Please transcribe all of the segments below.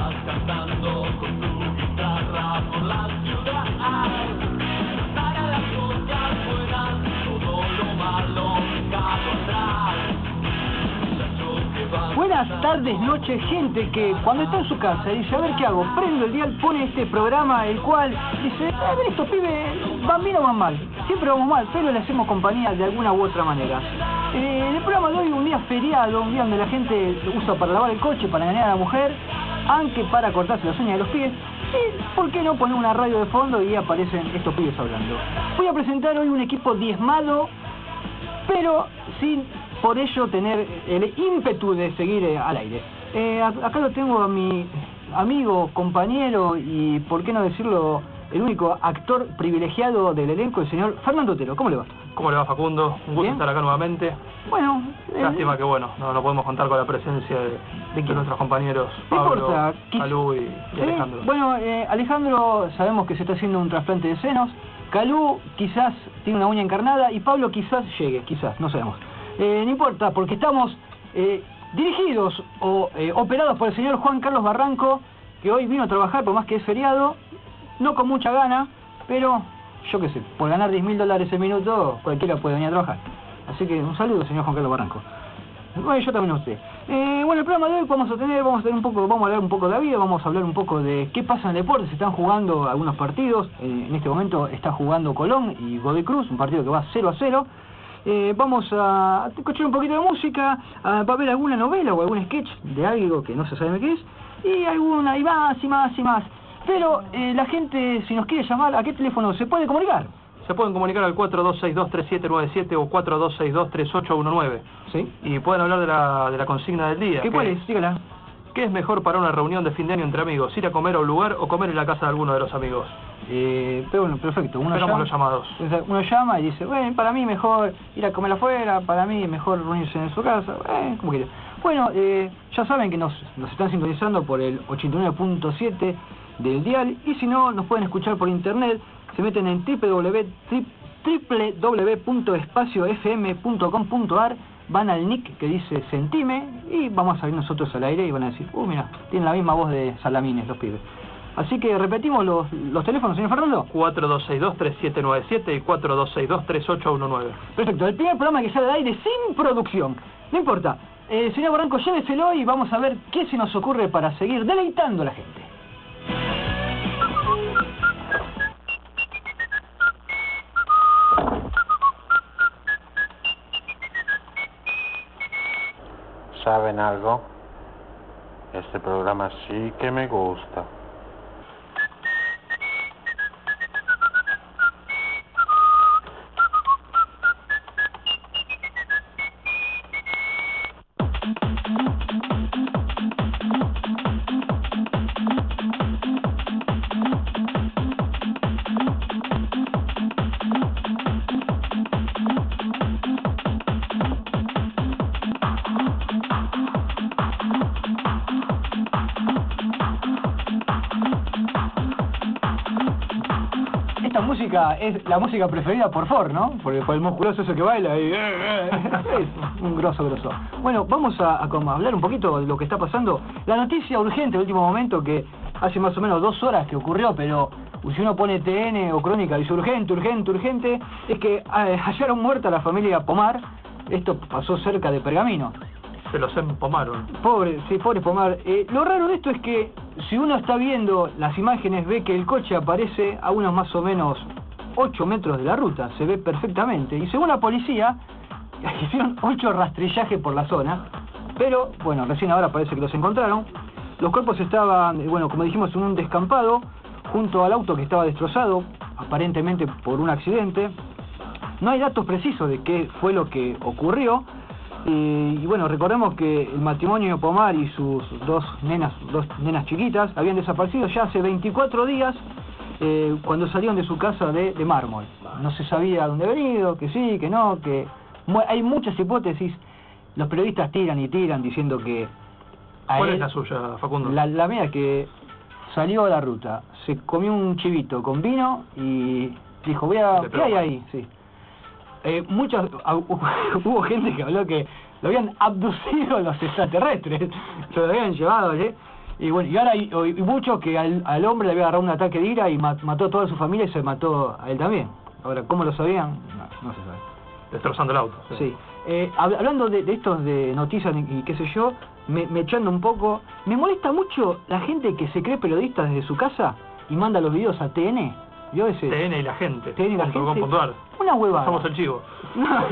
Buenas tardes, noches, gente que cuando está en su casa dice, a ver qué hago, prendo el dial, pone este programa, el cual dice, a ver, estos pibes van bien o van mal, siempre vamos mal, pero le hacemos compañía de alguna u otra manera. El programa de hoy, un día feriado, un día donde la gente usa para lavar el coche, para engañar a la mujer, aunque para cortarse las uñas de los pies, y por qué no poner una radio de fondo y aparecen estos pibes hablando. Voy a presentar hoy un equipo diezmado, pero sin por ello tener el ímpetu de seguir al aire. Acá lo tengo a mi amigo, compañero y, por qué no decirlo, el único actor privilegiado del elenco, el señor Fernando Otero. ¿Cómo le va? ¿Cómo le va, Facundo? Un gusto estar acá nuevamente. Bueno, lástima que no podemos contar con la presencia de nuestros compañeros Pablo, Calú y Alejandro. Bueno, Alejandro sabemos que se está haciendo un trasplante de senos, Calú quizás tiene una uña encarnada y Pablo quizás llegue, quizás, no sabemos. No importa, porque estamos dirigidos o operados por el señor Juan Carlos Barranco, que hoy vino a trabajar, por más que es feriado, no con mucha gana, pero yo qué sé, por ganar $10.000 el minuto, cualquiera puede venir a trabajar. Así que un saludo, señor Juan Carlos Barranco. Bueno, yo también a usted. Bueno, el programa de hoy vamos a hablar un poco de la vida, vamos a hablar un poco de qué pasa en el deporte. Se están jugando algunos partidos, en este momento está jugando Colón y Godoy Cruz, un partido que va 0-0. Vamos a escuchar un poquito de música, va a haber alguna novela o algún sketch de algo que no se sabe qué es, y más y más y más. Pero la gente, si nos quiere llamar, ¿a qué teléfono se puede comunicar? Se pueden comunicar al 4262-3797 o 4262-3819. ¿Sí? Y pueden hablar de la consigna del día. ¿Cuál es? Dígala. ¿Qué es mejor para una reunión de fin de año entre amigos? ¿Ir a comer a un lugar o comer en la casa de alguno de los amigos? Pero bueno, perfecto. Esperamos los llamados. Uno llama y dice, bueno, para mí mejor ir a comer afuera, para mí mejor reunirse en su casa, como quiera. Bueno, ya saben que nos están sintonizando por el 89.7 del dial, y si no, nos pueden escuchar por internet. Se meten en www.espaciofm.com.ar, van al nick que dice Sentime y vamos a salir nosotros al aire y van a decir, mira, tienen la misma voz de Salamines los pibes. Así que repetimos los teléfonos, señor Fernando. 4262-3797 y 4262-3819. Perfecto, el primer programa que sale al aire sin producción. No importa, señor Barranco, lléveselo y vamos a ver qué se nos ocurre para seguir deleitando a la gente. ¿Saben algo? Este programa sí que me gusta. Es la música preferida por Ford, ¿no? Por el musculoso ese que baila y es un grosso. Bueno, vamos a hablar un poquito de lo que está pasando. La noticia urgente del último momento, que hace más o menos 2 horas que ocurrió, pero si uno pone TN o Crónica y dice urgente, es que hallaron muerta a la familia Pomar. Esto pasó cerca de Pergamino. Se los empomaron. Pobre Pomar. Lo raro de esto es que si uno está viendo las imágenes, ve que el coche aparece a unos más o menos 8 metros de la ruta, se ve perfectamente. Y según la policía, hicieron 8 rastrillajes por la zona, pero bueno, recién ahora parece que los encontraron. Los cuerpos estaban, como dijimos, en un descampado, junto al auto que estaba destrozado, aparentemente por un accidente. No hay datos precisos de qué fue lo que ocurrió. Y bueno, recordemos que el matrimonio Pomar y sus dos nenas chiquitas habían desaparecido ya hace 24 días, cuando salieron de su casa de mármol. No se sabía dónde habían ido, que sí, que no, que hay muchas hipótesis. Los periodistas tiran y tiran diciendo que... ¿Cuál es la suya, Facundo? La mía, que salió a la ruta, se comió un chivito con vino y dijo, ¿qué hay ahí? Sí. Hubo gente que habló que lo habían abducido los extraterrestres, se lo habían llevado, Y bueno, y ahora hay muchos que al hombre le había agarrado un ataque de ira y mató a toda su familia y se mató a él también. Ahora, ¿cómo lo sabían? No se sabe. Destrozando el auto. Sí. Hablando de estos de noticias y qué sé yo, me echando un poco, me molesta mucho la gente que se cree periodista desde su casa y manda los videos a TN. ¿Vio ese? TN y la gente. TN y la gente. Una huevada. Somos el chivo. La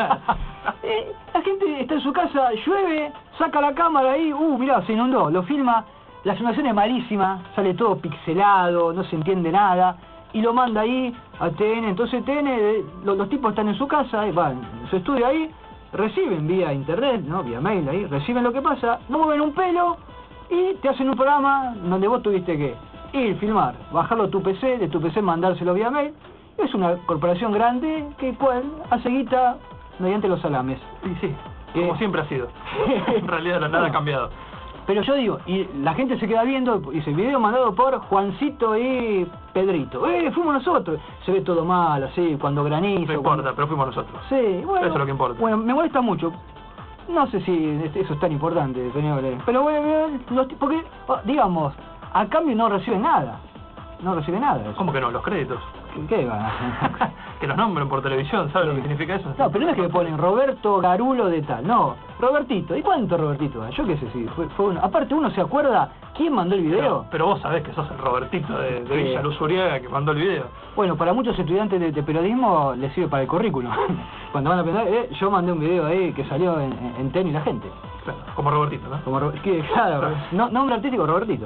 gente está en su casa, llueve, saca la cámara ahí, mirá, se inundó, lo filma, la filmación es malísima, sale todo pixelado, no se entiende nada, y lo manda ahí a TN. Entonces TN, los tipos están en su casa, van en su estudio ahí, reciben vía internet, ¿no? Vía mail ahí, reciben lo que pasa, no mueven un pelo y te hacen un programa donde vos tuviste que ir, filmar, bajarlo a tu PC, de tu PC mandárselo vía mail. Es una corporación grande que hace guita mediante los salames. Sí, como siempre ha sido. En realidad nada ha cambiado. Pero yo digo, y la gente se queda viendo, dice, video mandado por Juancito y Pedrito. Fuimos nosotros. Se ve todo mal, así, cuando graniza. No importa, pero fuimos nosotros. Sí, bueno. Eso es lo que importa. Bueno, me molesta mucho. No sé si eso es tan importante, señores. Pero bueno, porque, digamos, a cambio no reciben nada. No reciben nada. ¿Cómo que no? Los créditos. ¿Qué van? Que los nombren por televisión, ¿sabes lo que significa eso? No, pero no es que le ponen Roberto Garulo de tal, no, Robertito. ¿Y cuánto Robertito? Yo qué sé si fue uno. Aparte uno se acuerda quién mandó el video. Pero vos sabés que sos el Robertito de Villa Luz Uriaga que mandó el video. Bueno, para muchos estudiantes de periodismo les sirve para el currículum. Cuando van a pensar, yo mandé un video ahí que salió en TN y la gente. Claro, como Robertito, ¿no? Claro, nombre artístico Robertito.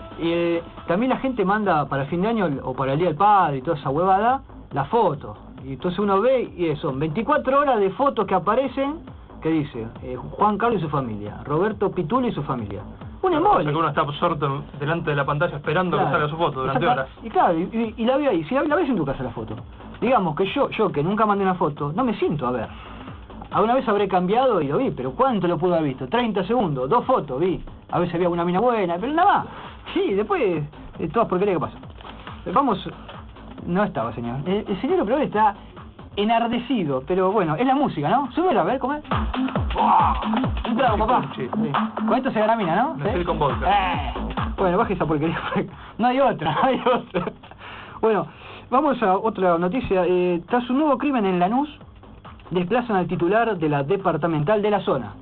Y también la gente manda para el fin de año o para el Día del Padre y toda esa huevada, la foto. Y entonces uno ve y son 24 horas de fotos que aparecen que dice Juan Carlos y su familia, Roberto Pitulo y su familia. Un embole. O sea que uno está absorto delante de la pantalla esperando que salga su foto durante horas. Y claro, y la ve ahí, si la ves en tu casa la foto. Digamos que yo que nunca mandé una foto, no me siento a ver. Alguna vez habré cambiado y lo vi, pero ¿cuánto lo pude haber visto? 30 segundos, 2 fotos vi. A veces había una mina buena, pero nada más. Sí, después, todas porquerías que pasa. Vamos, no estaba, señor. El señor Operador está enardecido, pero bueno, es la música, ¿no? Súbelo, a ver, ¿cómo es? Un trago, papá. Sí. Con esto se gana mina, ¿no? ¿Sí? Con vodka. Bueno, baje esa porquería. No hay otra, no hay otra. Bueno, vamos a otra noticia. Tras un nuevo crimen en Lanús, desplazan al titular de la departamental de la zona.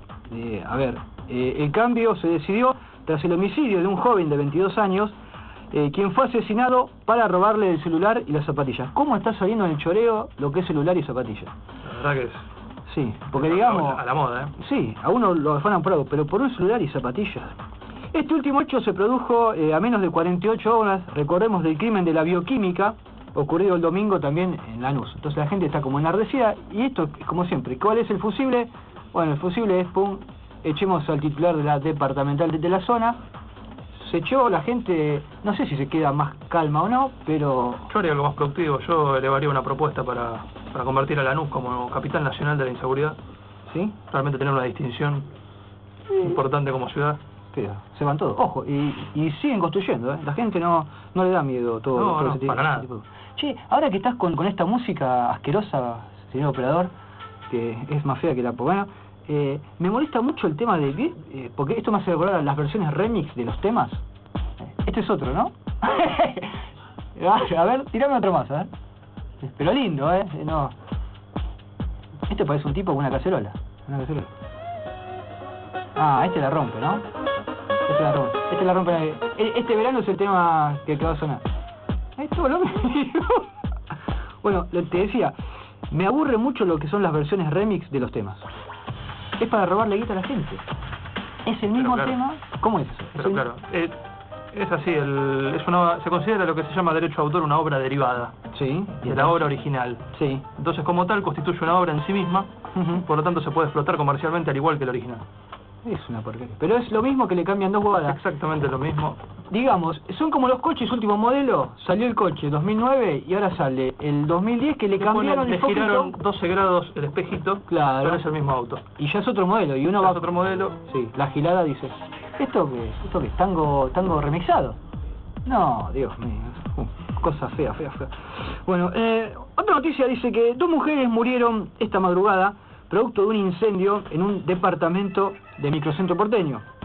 El cambio se decidió tras el homicidio de un joven de 22 años, quien fue asesinado para robarle el celular y las zapatillas. ¿Cómo está saliendo en el choreo lo que es celular y zapatillas? La verdad que es... Sí, porque digamos... A la moda, ¿eh? Sí, a uno lo afanan por algo, pero por un celular y zapatillas. Este último hecho se produjo a menos de 48 horas, recordemos, del crimen de la bioquímica, ocurrido el domingo también en Lanús. Entonces la gente está como enardecida, y esto, como siempre, ¿cuál es el fusible? Bueno, el fusible es, echemos al titular de la departamental de la zona. Se echó, la gente, no sé si se queda más calma o no, pero... Yo haría algo más productivo, yo elevaría una propuesta para convertir a Lanús como capital nacional de la inseguridad. ¿Sí? Realmente tener una distinción importante como ciudad. Se van todos, ojo, y siguen construyendo, ¿eh? La gente no le da miedo todo ese tipo. Para nada. Che, ahora que estás con esta música asquerosa, señor operador, que es más fea que la pobana, me molesta mucho el tema de... porque esto me hace recordar a las versiones remix de los temas. Este es otro, ¿no? A ver, tirame otro más, a ver. Pero lindo, no. Este parece un tipo con una cacerola. Este la rompe, ¿no? Este la rompe. Este verano es el tema que va a sonar. Esto lo mismo. Bueno, te decía, me aburre mucho lo que son las versiones remix de los temas. Es para robarle guita a la gente. Es el mismo tema. ¿Cómo es eso? Pero claro, es así, se considera lo que se llama derecho de autor una obra derivada. Sí. De la obra original. Sí. Entonces, como tal, constituye una obra en sí misma, por lo tanto se puede explotar comercialmente al igual que el original. Es una porquería. Pero es lo mismo que le cambian dos huevadas. Exactamente lo mismo. Digamos, son como los coches último modelo. Salió el coche 2009 y ahora sale el 2010 que le cambiaron el focito. Le giraron 12 grados el espejito. Claro. Pero es el mismo auto. Y ya es otro modelo. Y uno va... Es otro modelo. Sí, la gilada dice, ¿esto qué es? ¿Esto qué es? ¿Tango remixado? No, Dios mío. Cosa fea. Bueno, otra noticia dice que 2 mujeres murieron esta madrugada producto de un incendio en un departamento de microcentro porteño.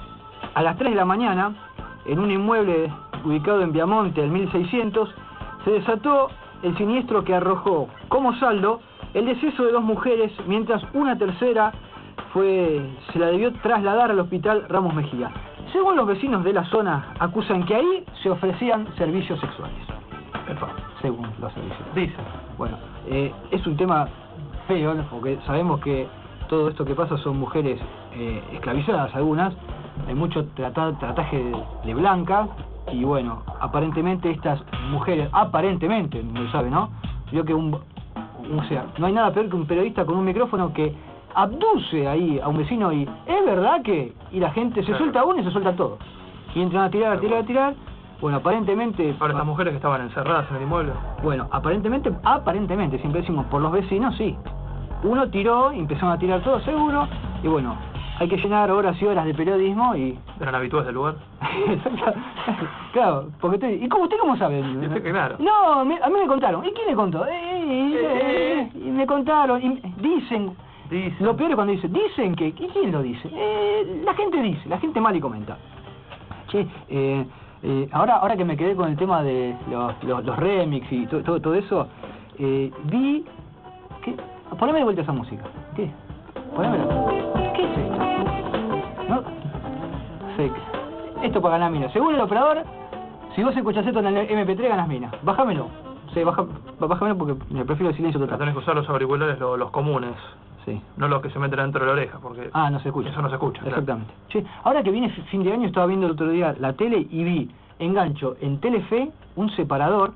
a las 3 de la mañana, en un inmueble ubicado en Viamonte, al 1600, se desató el siniestro que arrojó como saldo el deceso de 2 mujeres, mientras una tercera se la debió trasladar al hospital Ramos Mejía. Según los vecinos de la zona, acusan que ahí se ofrecían servicios sexuales. Según los servicios. Dicen. Bueno, es un tema feo, ¿no? Porque sabemos que todo esto que pasa son mujeres esclavizadas algunas, hay mucho trataje de blanca, y bueno, aparentemente estas mujeres, aparentemente, no lo sabe, ¿no? Vio que o sea, no hay nada peor que un periodista con un micrófono que abduce ahí a un vecino y es verdad que, y la gente se suelta uno y se suelta todo. Y entran a tirar. Bueno, aparentemente... Ahora estas mujeres que estaban encerradas en el inmueble. Bueno, aparentemente, siempre decimos por los vecinos, sí. Uno tiró, y empezaron a tirar todo seguro, y bueno, hay que llenar horas y horas de periodismo y... ¿Eran habituales del lugar? Claro, porque ¿y usted cómo sabe? Claro. No, a mí me contaron. ¿Y quién le contó? Y me contaron, y dicen... Lo peor es cuando dicen que... ¿Y quién lo dice? La gente dice, la gente mal y comenta. Che, ahora que me quedé con el tema de los remix y todo eso, vi... Poneme de vuelta esa música. ¿Qué? Ponémela. ¿Qué es esto? ¿No? Esto para ganar mina. Según el operador, si vos escuchás esto en el MP3 ganas mina. Bájamelo. Sí, bájamelo porque me prefiero el silencio total. Tenés que usar los auriculares, los comunes. Sí. No los que se meten dentro de la oreja, porque... no se escucha. Eso no se escucha. Exactamente. Claro. Che, ahora que viene fin de año, estaba viendo el otro día la tele y vi, engancho en Telefe, un separador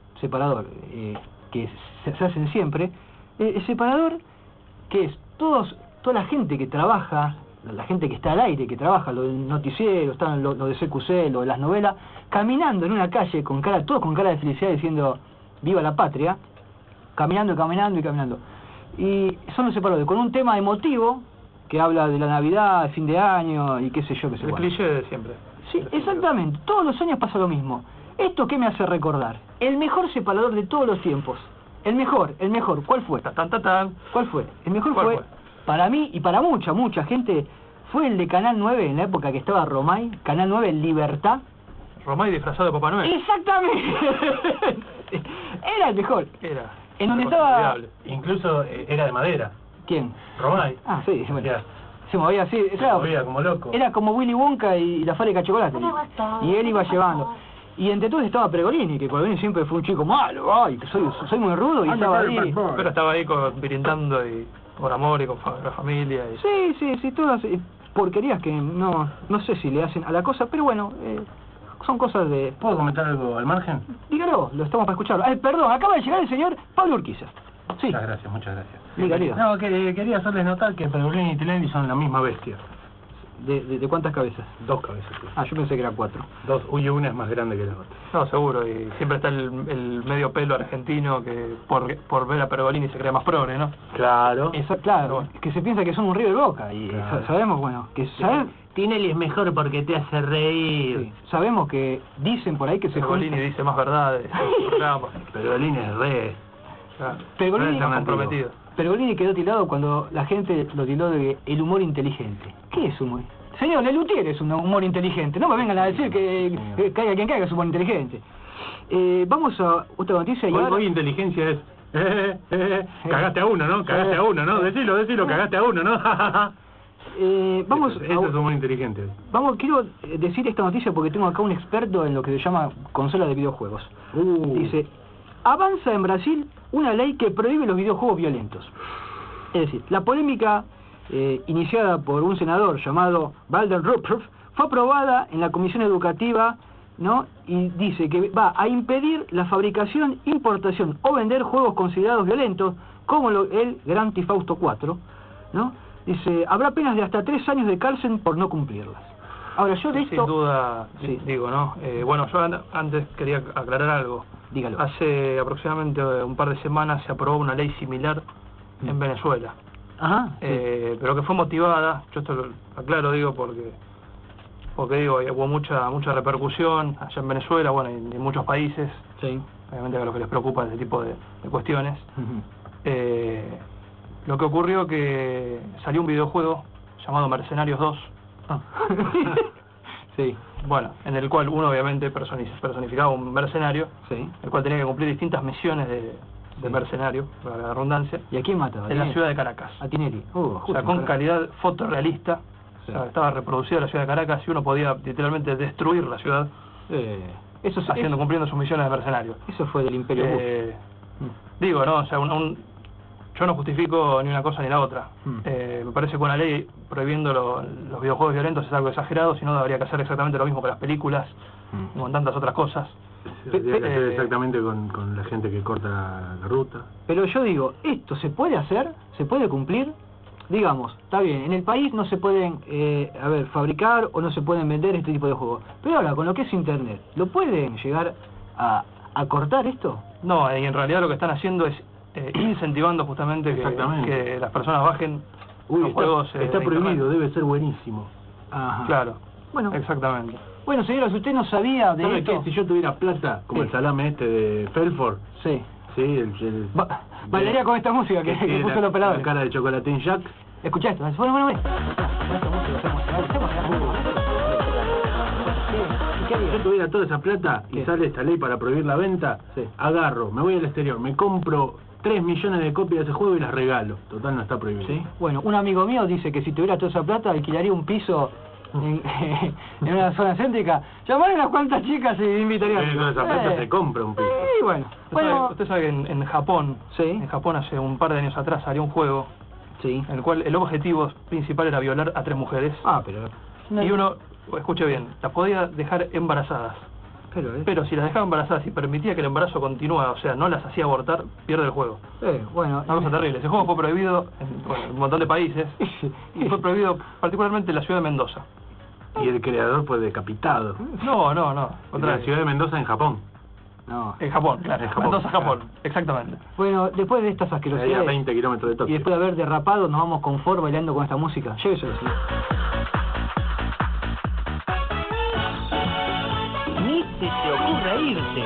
que se hacen siempre. El separador que es toda la gente que trabaja, la gente que está al aire, que trabaja, lo del noticiero, están lo de CQC, lo de las novelas, caminando en una calle todos con cara de felicidad diciendo viva la patria, caminando. Y son los separadores, con un tema emotivo que habla de la Navidad, de fin de año y qué sé yo. El cliché de siempre. Sí, exactamente, todos los años pasa lo mismo. ¿Esto qué me hace recordar? El mejor separador de todos los tiempos. El mejor, ¿cuál fue? ¿Cuál fue? El mejor fue, para mí y para mucha gente, fue el de Canal 9, en la época que estaba Romay, Canal 9, Libertad. Romay disfrazado de Papá Noel. Exactamente. Era el mejor. Era. En donde estaba... Incluso era de madera. ¿Quién? Romay. Sí, se movía así, claro. Se movía como loco. Era como Willy Wonka y la fábrica de chocolate. Y él iba llevando. Y entre todos estaba Pregolini, que Pregolini siempre fue un chico malo, que soy muy rudo, y estaba ahí. Pero estaba ahí brindando y por amor y con la familia. Y... Sí, todas porquerías que no sé si le hacen a la cosa, pero bueno, son cosas de... ¿Puedo comentar algo al margen? Dígalo, lo estamos para escucharlo. Perdón, acaba de llegar el señor Pablo Urquiza. Sí. Muchas gracias. Diga. No, quería hacerles notar que Pregolini y Tinelli son la misma bestia. ¿De cuántas cabezas? 2 cabezas. Sí. Yo pensé que eran 4. 2, una es más grande que la otra. No, seguro, y siempre está el medio pelo argentino que por ver a Pergolini se crea más progre, ¿no? Claro. Claro, que se piensa que son un River Boca, y claro. Sabemos, bueno, que Tinelli es mejor porque te hace reír. Sí. Sabemos que dicen por ahí que Pergolini dice más verdades. Pergolini es re... Pergolini está comprometido. Pergolini quedó tildado cuando la gente lo tildó de el humor inteligente. ¿Qué es humor? Señor, Lelutier es un humor inteligente. No me vengan a decir que caiga quien caiga es humor inteligente. Vamos a otra noticia. Hoy inteligencia es... cagaste a uno, ¿no? Cagaste a uno, ¿no? Decilo, cagaste a uno, ¿no? Eso es humor inteligente. Quiero decir esta noticia porque tengo acá un experto en lo que se llama consola de videojuegos. Dice, avanza en Brasil una ley que prohíbe los videojuegos violentos. Es decir, la polémica iniciada por un senador llamado Walter Rupert fue aprobada en la Comisión Educativa, ¿no? Y dice que va a impedir la fabricación, importación o vender juegos considerados violentos, como el Grand Theft Auto 4, ¿no? Dice, habrá penas de hasta 3 años de cárcel por no cumplirlas. Ahora, yo de esto... Sin duda, digo, ¿no? Bueno, yo antes quería aclarar algo. Dígalo. Hace aproximadamente un par de semanas se aprobó una ley similar en Venezuela. Ajá. Pero que fue motivada, yo esto lo aclaro, digo, porque digo, hubo mucha repercusión allá en Venezuela, bueno, y en muchos países. Sí. Obviamente a los que les preocupa ese tipo de cuestiones. Uh-huh. Lo que ocurrió que salió un videojuego llamado Mercenarios 2. Sí. Bueno, en el cual uno obviamente personificaba un mercenario, Sí. el cual tenía que cumplir distintas misiones de mercenario, para la redundancia, ¿Y a quién mataba? en la ciudad de Caracas. A Tinelli. O sea, con calidad fotorrealista. Sí. O sea, estaba reproducida la ciudad de Caracas y uno podía literalmente destruir la ciudad Eso, cumpliendo sus misiones de mercenario. eso fue del Imperio Bush. Digo, ¿no? O sea, yo no justifico ni una cosa ni la otra. Me parece que una ley prohibiendo los videojuegos violentos es algo exagerado, si no habría que hacer exactamente lo mismo con las películas y con tantas otras cosas. Tendría que hacer exactamente con la gente que corta la ruta. Pero yo digo, ¿esto se puede hacer? ¿Se puede cumplir? Digamos, está bien, en el país no se pueden fabricar o no se pueden vender este tipo de juegos. Pero ahora, con lo que es Internet, ¿lo pueden llegar a cortar esto? No, y en realidad lo que están haciendo es incentivando justamente que las personas bajen los juegos. Está de prohibido, Internet. debe ser buenísimo. Ajá. Claro, Bueno, exactamente. bueno, señora, si usted no sabía de ¿Sabe esto... qué? Si yo tuviera plata, como Sí. el salame este de Felford, Sí. sí, Bailaría con esta música que tiene puso el operador. la cara de chocolatín Jack. Escuchá esto. Bueno. Con esta música hacemos Si yo tuviera toda esa plata y ¿Qué? sale esta ley para prohibir la venta, Sí. agarro, me voy al exterior, me compro 3 millones de copias de ese juego y las regalo. Total, no está prohibido. Sí. Bueno, un amigo mío dice que si tuviera toda esa plata alquilaría un piso en una zona céntrica. Llamaría a unas cuantas chicas y invitaría. Con esa plata se compra un piso. Sí, bueno. Usted sabe que en Japón, Sí. en Japón hace un par de años atrás salió un juego Sí. en el cual el objetivo principal era violar a 3 mujeres. Pero... Y uno, escuche bien, las podía dejar embarazadas. Pero si las dejaba embarazadas y permitía que el embarazo continuara, o sea, no las hacía abortar, pierde el juego. bueno... Una cosa terrible. Ese juego fue prohibido en un montón de países y fue prohibido particularmente en la ciudad de Mendoza. Y el creador fue decapitado. No. En la ciudad de Mendoza, en Japón. No. En Japón, claro. En Japón, Mendoza, Japón. claro. Exactamente. Bueno, después de estas Ahí a asquerosidades 20 kilómetros de y Tokio. después de haber derrapado, nos vamos con Ford bailando con esta música. Lléveselo, señor. Ni se te ocurra irte.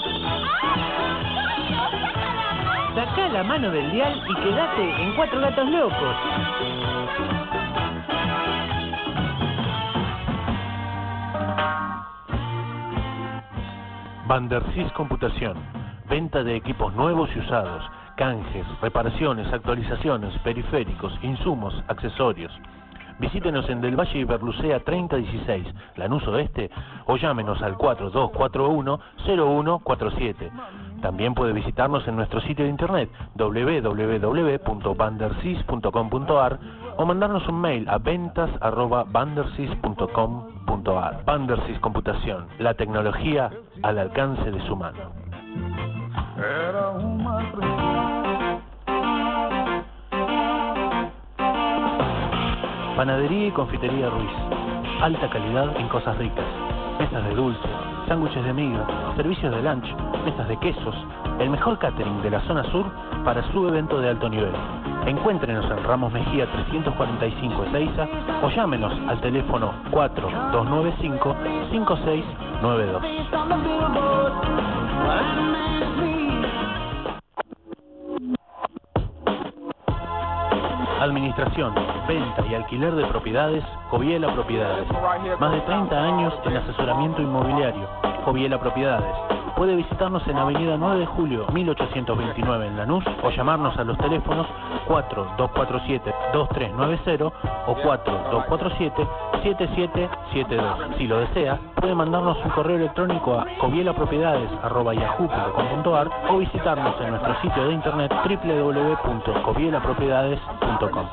Sacá la mano del dial y quedate en Cuatro Gatos Locos. Bandersys Computación. Venta de equipos nuevos y usados. Canjes, reparaciones, actualizaciones, periféricos, insumos, accesorios. Visítenos en Del Valle y Berlucea 3016, Lanús Oeste, o llámenos al 4241-0147. También puede visitarnos en nuestro sitio de internet www.bandersys.com.ar o mandarnos un mail a ventas@bandersys.com.ar. Bandersys Computación, la tecnología al alcance de su mano. Panadería y Confitería Ruiz. Alta calidad en cosas ricas. Mesas de dulce, sándwiches de miga, servicios de lunch, mesas de quesos. El mejor catering de la zona sur para su evento de alto nivel. Encuéntrenos en Ramos Mejía 345 Ezeiza o llámenos al teléfono 4295-5692. Administración, venta y alquiler de propiedades, Joviela Propiedades. Más de 30 años en asesoramiento inmobiliario, Joviela Propiedades. Puede visitarnos en Avenida 9 de Julio, 1829 en Lanús o llamarnos a los teléfonos 4247-2390 o 4247-7772. Si lo desea, puede mandarnos un correo electrónico a jovielapropiedades@yahoo.com.ar o visitarnos en nuestro sitio de internet www.jovielapropiedades.com.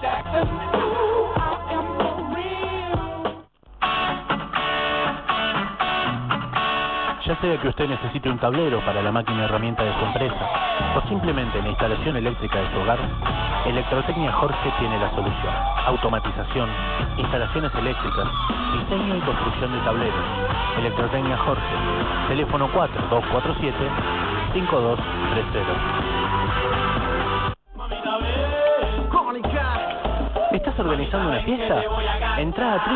Ya sea que usted necesite un tablero para la máquina herramienta de su empresa o simplemente la instalación eléctrica de su hogar, Electrotecnia Jorge tiene la solución. Automatización, instalaciones eléctricas, diseño y construcción de tableros. Electrotecnia Jorge, teléfono 4247-5230. ¿Estás organizando una fiesta? Entrá a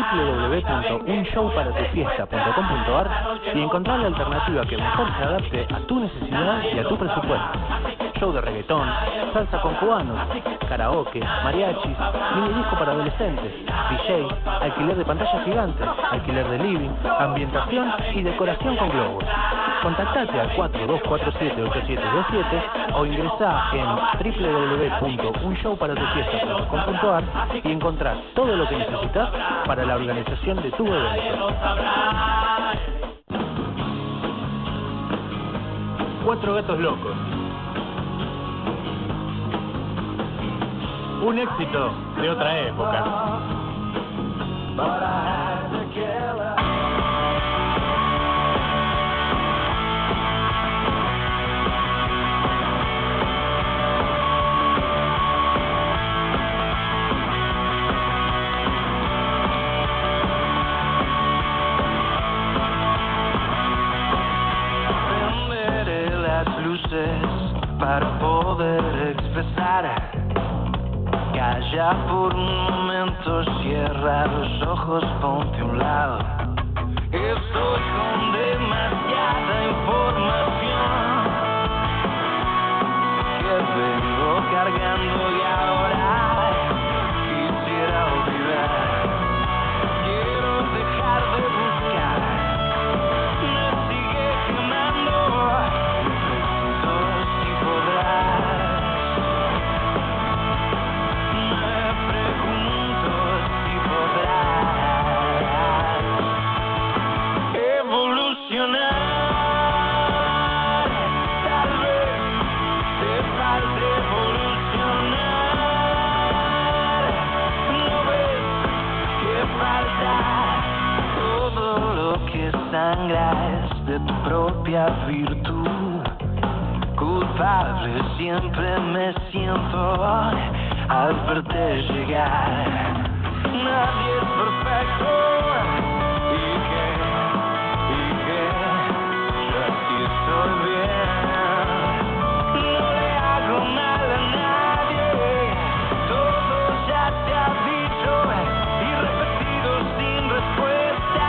www.unshowparatufiesta.com.ar y encontrá la alternativa que mejor se adapte a tu necesidad y a tu presupuesto. show de reggaetón, salsa con cubanos, karaoke, mariachis, mini disco para adolescentes, DJ, alquiler de pantallas gigantes, alquiler de living, ambientación y decoración con globos. Contactate al 4247-8727 o ingresá en www.unshowparatufiesta.com.ar y encontrás todo lo que necesitas para la organización de tu evento. 4 gatos locos. Un éxito de otra época. Para poder expresar que allá por un momento cierra los ojos, ponte a un lado. Estoy con demasiada información que vengo cargando y ahora quisiera olvidar. Quiero dejar de buscar, me sigue quemando. Sangras de tu propia virtud, culpable siempre me siento al verte llegar. Nadie es perfecto y que yo así estoy bien. No le hago mal a nadie, todo ya te ha dicho y repetido sin respuesta.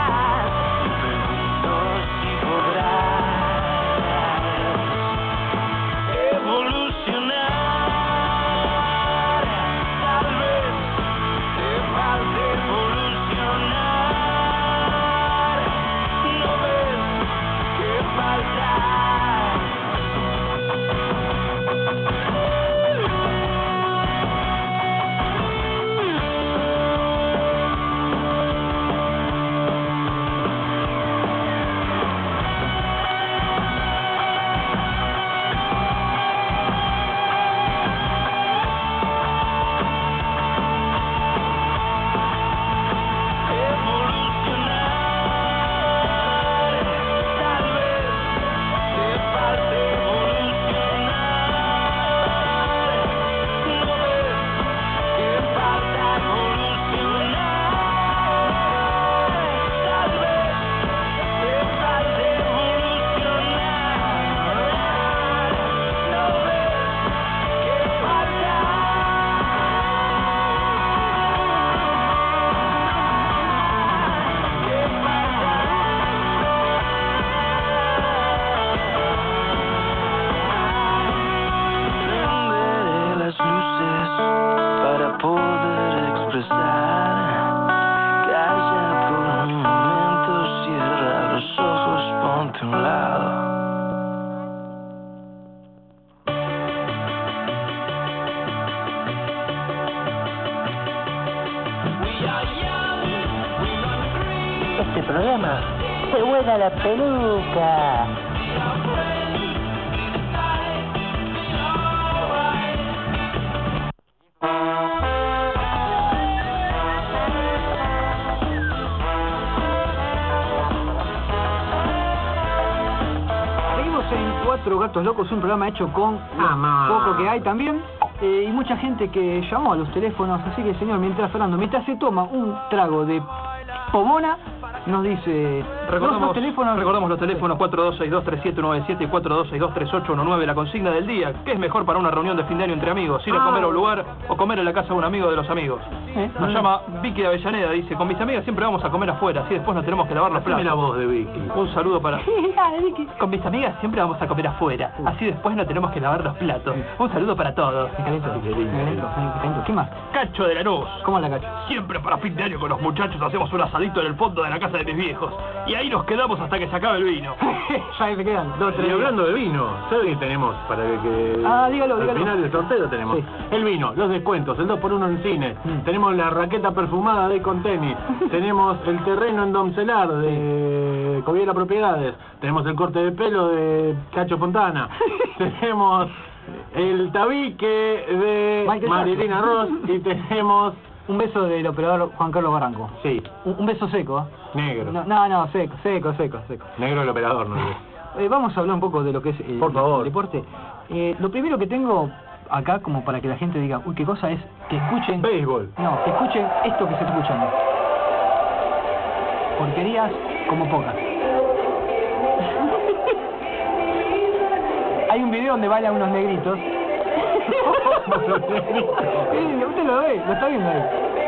Este programa se vuela la peluca. Seguimos en Cuatro Gatos Locos, un programa hecho con lo poco que hay también. Y mucha gente que llamó a los teléfonos, así que señor, mientras se toma un trago de pomona, nos dice... Recordamos los teléfonos... los teléfonos 4262-3797 y 4262-3819, la consigna del día. ¿Qué es mejor para una reunión de fin de año entre amigos? ¿Ir a comer a un lugar o comer en la casa de un amigo de los amigos? Nos llama Vicky de Avellaneda, dice, con mis amigas siempre vamos a comer afuera, así después nos tenemos que lavar los platos. la voz de Vicky. Un saludo para... Con mis amigas siempre vamos a comer afuera, así después no tenemos que lavar los platos. Un saludo para todos. ¿Qué más? Cacho de Lanús. ¿Cómo la cacho? Siempre para fin de año con los muchachos hacemos un asadito en el fondo de la casa de mis viejos. Y ahí nos quedamos hasta que se acabe el vino. Ya se quedan 2 o 3 Y hablando de vino, ¿sabes qué tenemos para que dígalo. al final del sorteo tenemos? Sí. El vino, los descuentos, el 2x1 en cine, tenemos la raqueta perfumada de Con Tenis, tenemos el terreno en Domcelar de Coviera Propiedades, tenemos el corte de pelo de Cacho Fontana, tenemos el tabique de Marilina Ross y tenemos... Un beso del operador Juan Carlos Barranco. Sí. Un beso seco. Negro. No, seco. Negro el operador, no vamos a hablar un poco de lo que es Por favor. el deporte. Lo primero que tengo acá, como para que la gente diga, uy, qué cosa, es que escuchen... Béisbol. No, que escuchen esto que se está escuchando. Porquerías como pocas. Hay un video donde bailan unos negritos. Usted lo ve, lo está viendo ahí.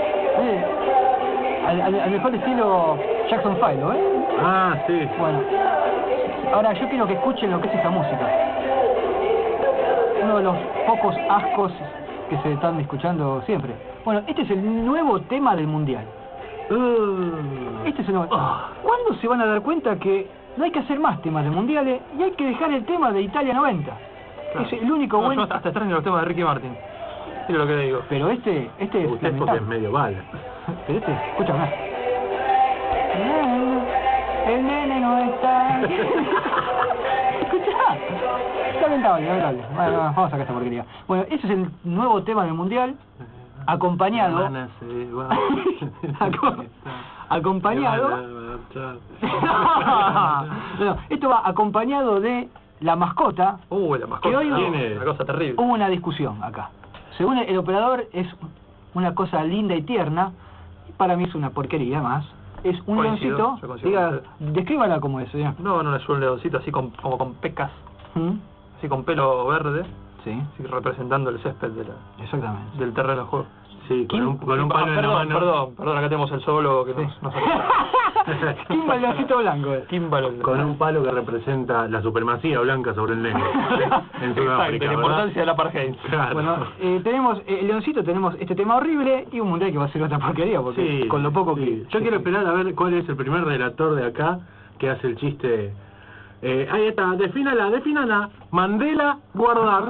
Al mejor estilo Jackson 5, ¿lo ve? Ah, sí. Bueno, ahora yo quiero que escuchen lo que es esta música. Uno de los pocos ascos que se están escuchando siempre. Bueno, este es el nuevo tema del Mundial. Este es el nuevo... ¿Cuándo se van a dar cuenta que no hay que hacer más temas de mundiales y hay que dejar el tema de Italia 90? Claro. Es el único No, bueno... yo hasta extraño los temas de Ricky Martin. Mira lo que le digo. Pero este es Usted porque lamentable. es medio bala. Pero escucha más. El nene no está. Escucha. Lamentable. Bueno, vamos a sacar esta porquería. Bueno, ese es el nuevo tema del mundial, acompañado. Acompañado. No, esto va acompañado de la mascota. La mascota. Que hoy Tiene una cosa terrible. Hubo una discusión acá. Según el operador es una cosa linda y tierna, y para mí es una porquería más. Es un Coincido, leoncito, yo coincido diga, con usted. descríbala como es, ya. No, es un leoncito así como con pecas, ¿Mm? así con pelo verde, Sí, así representando el césped exactamente. del terreno de juego. Sí, con un palo en la mano. Perdón, acá tenemos el zoólogo que nos Kimba el leoncito blanco. Kimball. Con un palo que representa la supremacía blanca sobre el negro. En Exacto, Sudáfrica, la importancia de la apartheid. Claro. Bueno, tenemos el leoncito, tenemos este tema horrible y un mundial que va a ser otra porquería, porque Sí, con lo poco sí. que... Yo quiero esperar a ver cuál es el primer relator de acá que hace el chiste. Ahí está, defínala. Mandela, guardar.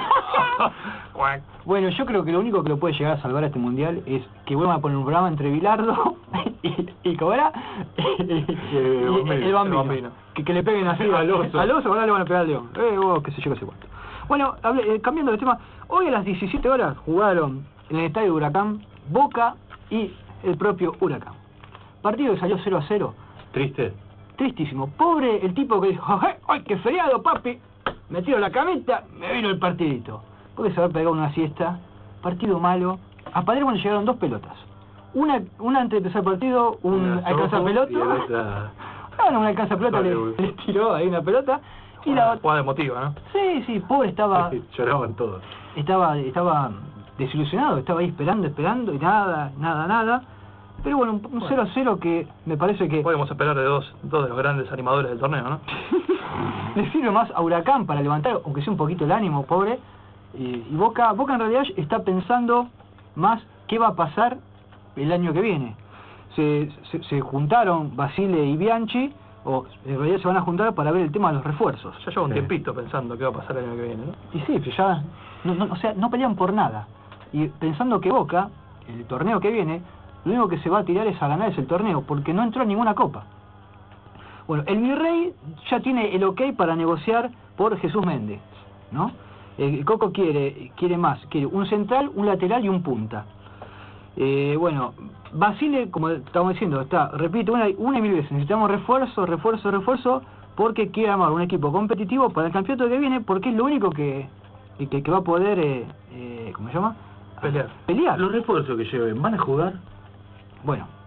Bueno, yo creo que lo único que lo puede llegar a salvar a este mundial es que vuelvan a poner un programa entre Bilardo y ¿cómo era? El Bambino. Que le peguen así Al oso. Ahora le van a pegar al león. Qué sé yo, qué sé cuánto. Bueno, cambiando de tema, hoy a las 17 horas jugaron en el estadio de Huracán Boca y el propio Huracán. Partido que salió 0-0. Triste. Tristísimo. Pobre el tipo que dijo, ¡ay, qué feriado, papi! Me tiro la camita, me vino el partidito. Porque se haber pegado una siesta. Partido malo. A Palermo le llegaron 2 pelotas. Una antes de empezar el partido, un alcanza pelota. Y la otra... No, un alcanza pelota le tiró ahí una pelota. Y la otra... Jugada emotiva, ¿no? Sí, pobre estaba... Lloraban todos. Estaba desilusionado, estaba ahí esperando y nada. Pero bueno, un 0-0 que me parece que... Podemos esperar de dos de los grandes animadores del torneo, ¿no? Le sirve más a Huracán para levantar, aunque sea un poquito el ánimo, pobre. Y Boca en realidad está pensando más qué va a pasar el año que viene. Se juntaron Basile y Bianchi, o en realidad se van a juntar para ver el tema de los refuerzos. Ya lleva un tiempito pensando qué va a pasar el año que viene, ¿no? Y sí, pues ya no pelean por nada. Y pensando que Boca, el torneo que viene, lo único que se va a tirar es a ganar el torneo, porque no entró en ninguna copa. Bueno, el Virrey ya tiene el ok para negociar por Jesús Méndez, ¿no? El Coco quiere más, quiere un central, un lateral y un punta. Bueno, Basile, como estamos diciendo, repito una y mil veces, necesitamos refuerzo, porque quiere armar un equipo competitivo para el campeonato que viene, porque es lo único que va a poder, ¿cómo se llama? Pelear. Los refuerzos que lleven, ¿van a jugar? Bueno,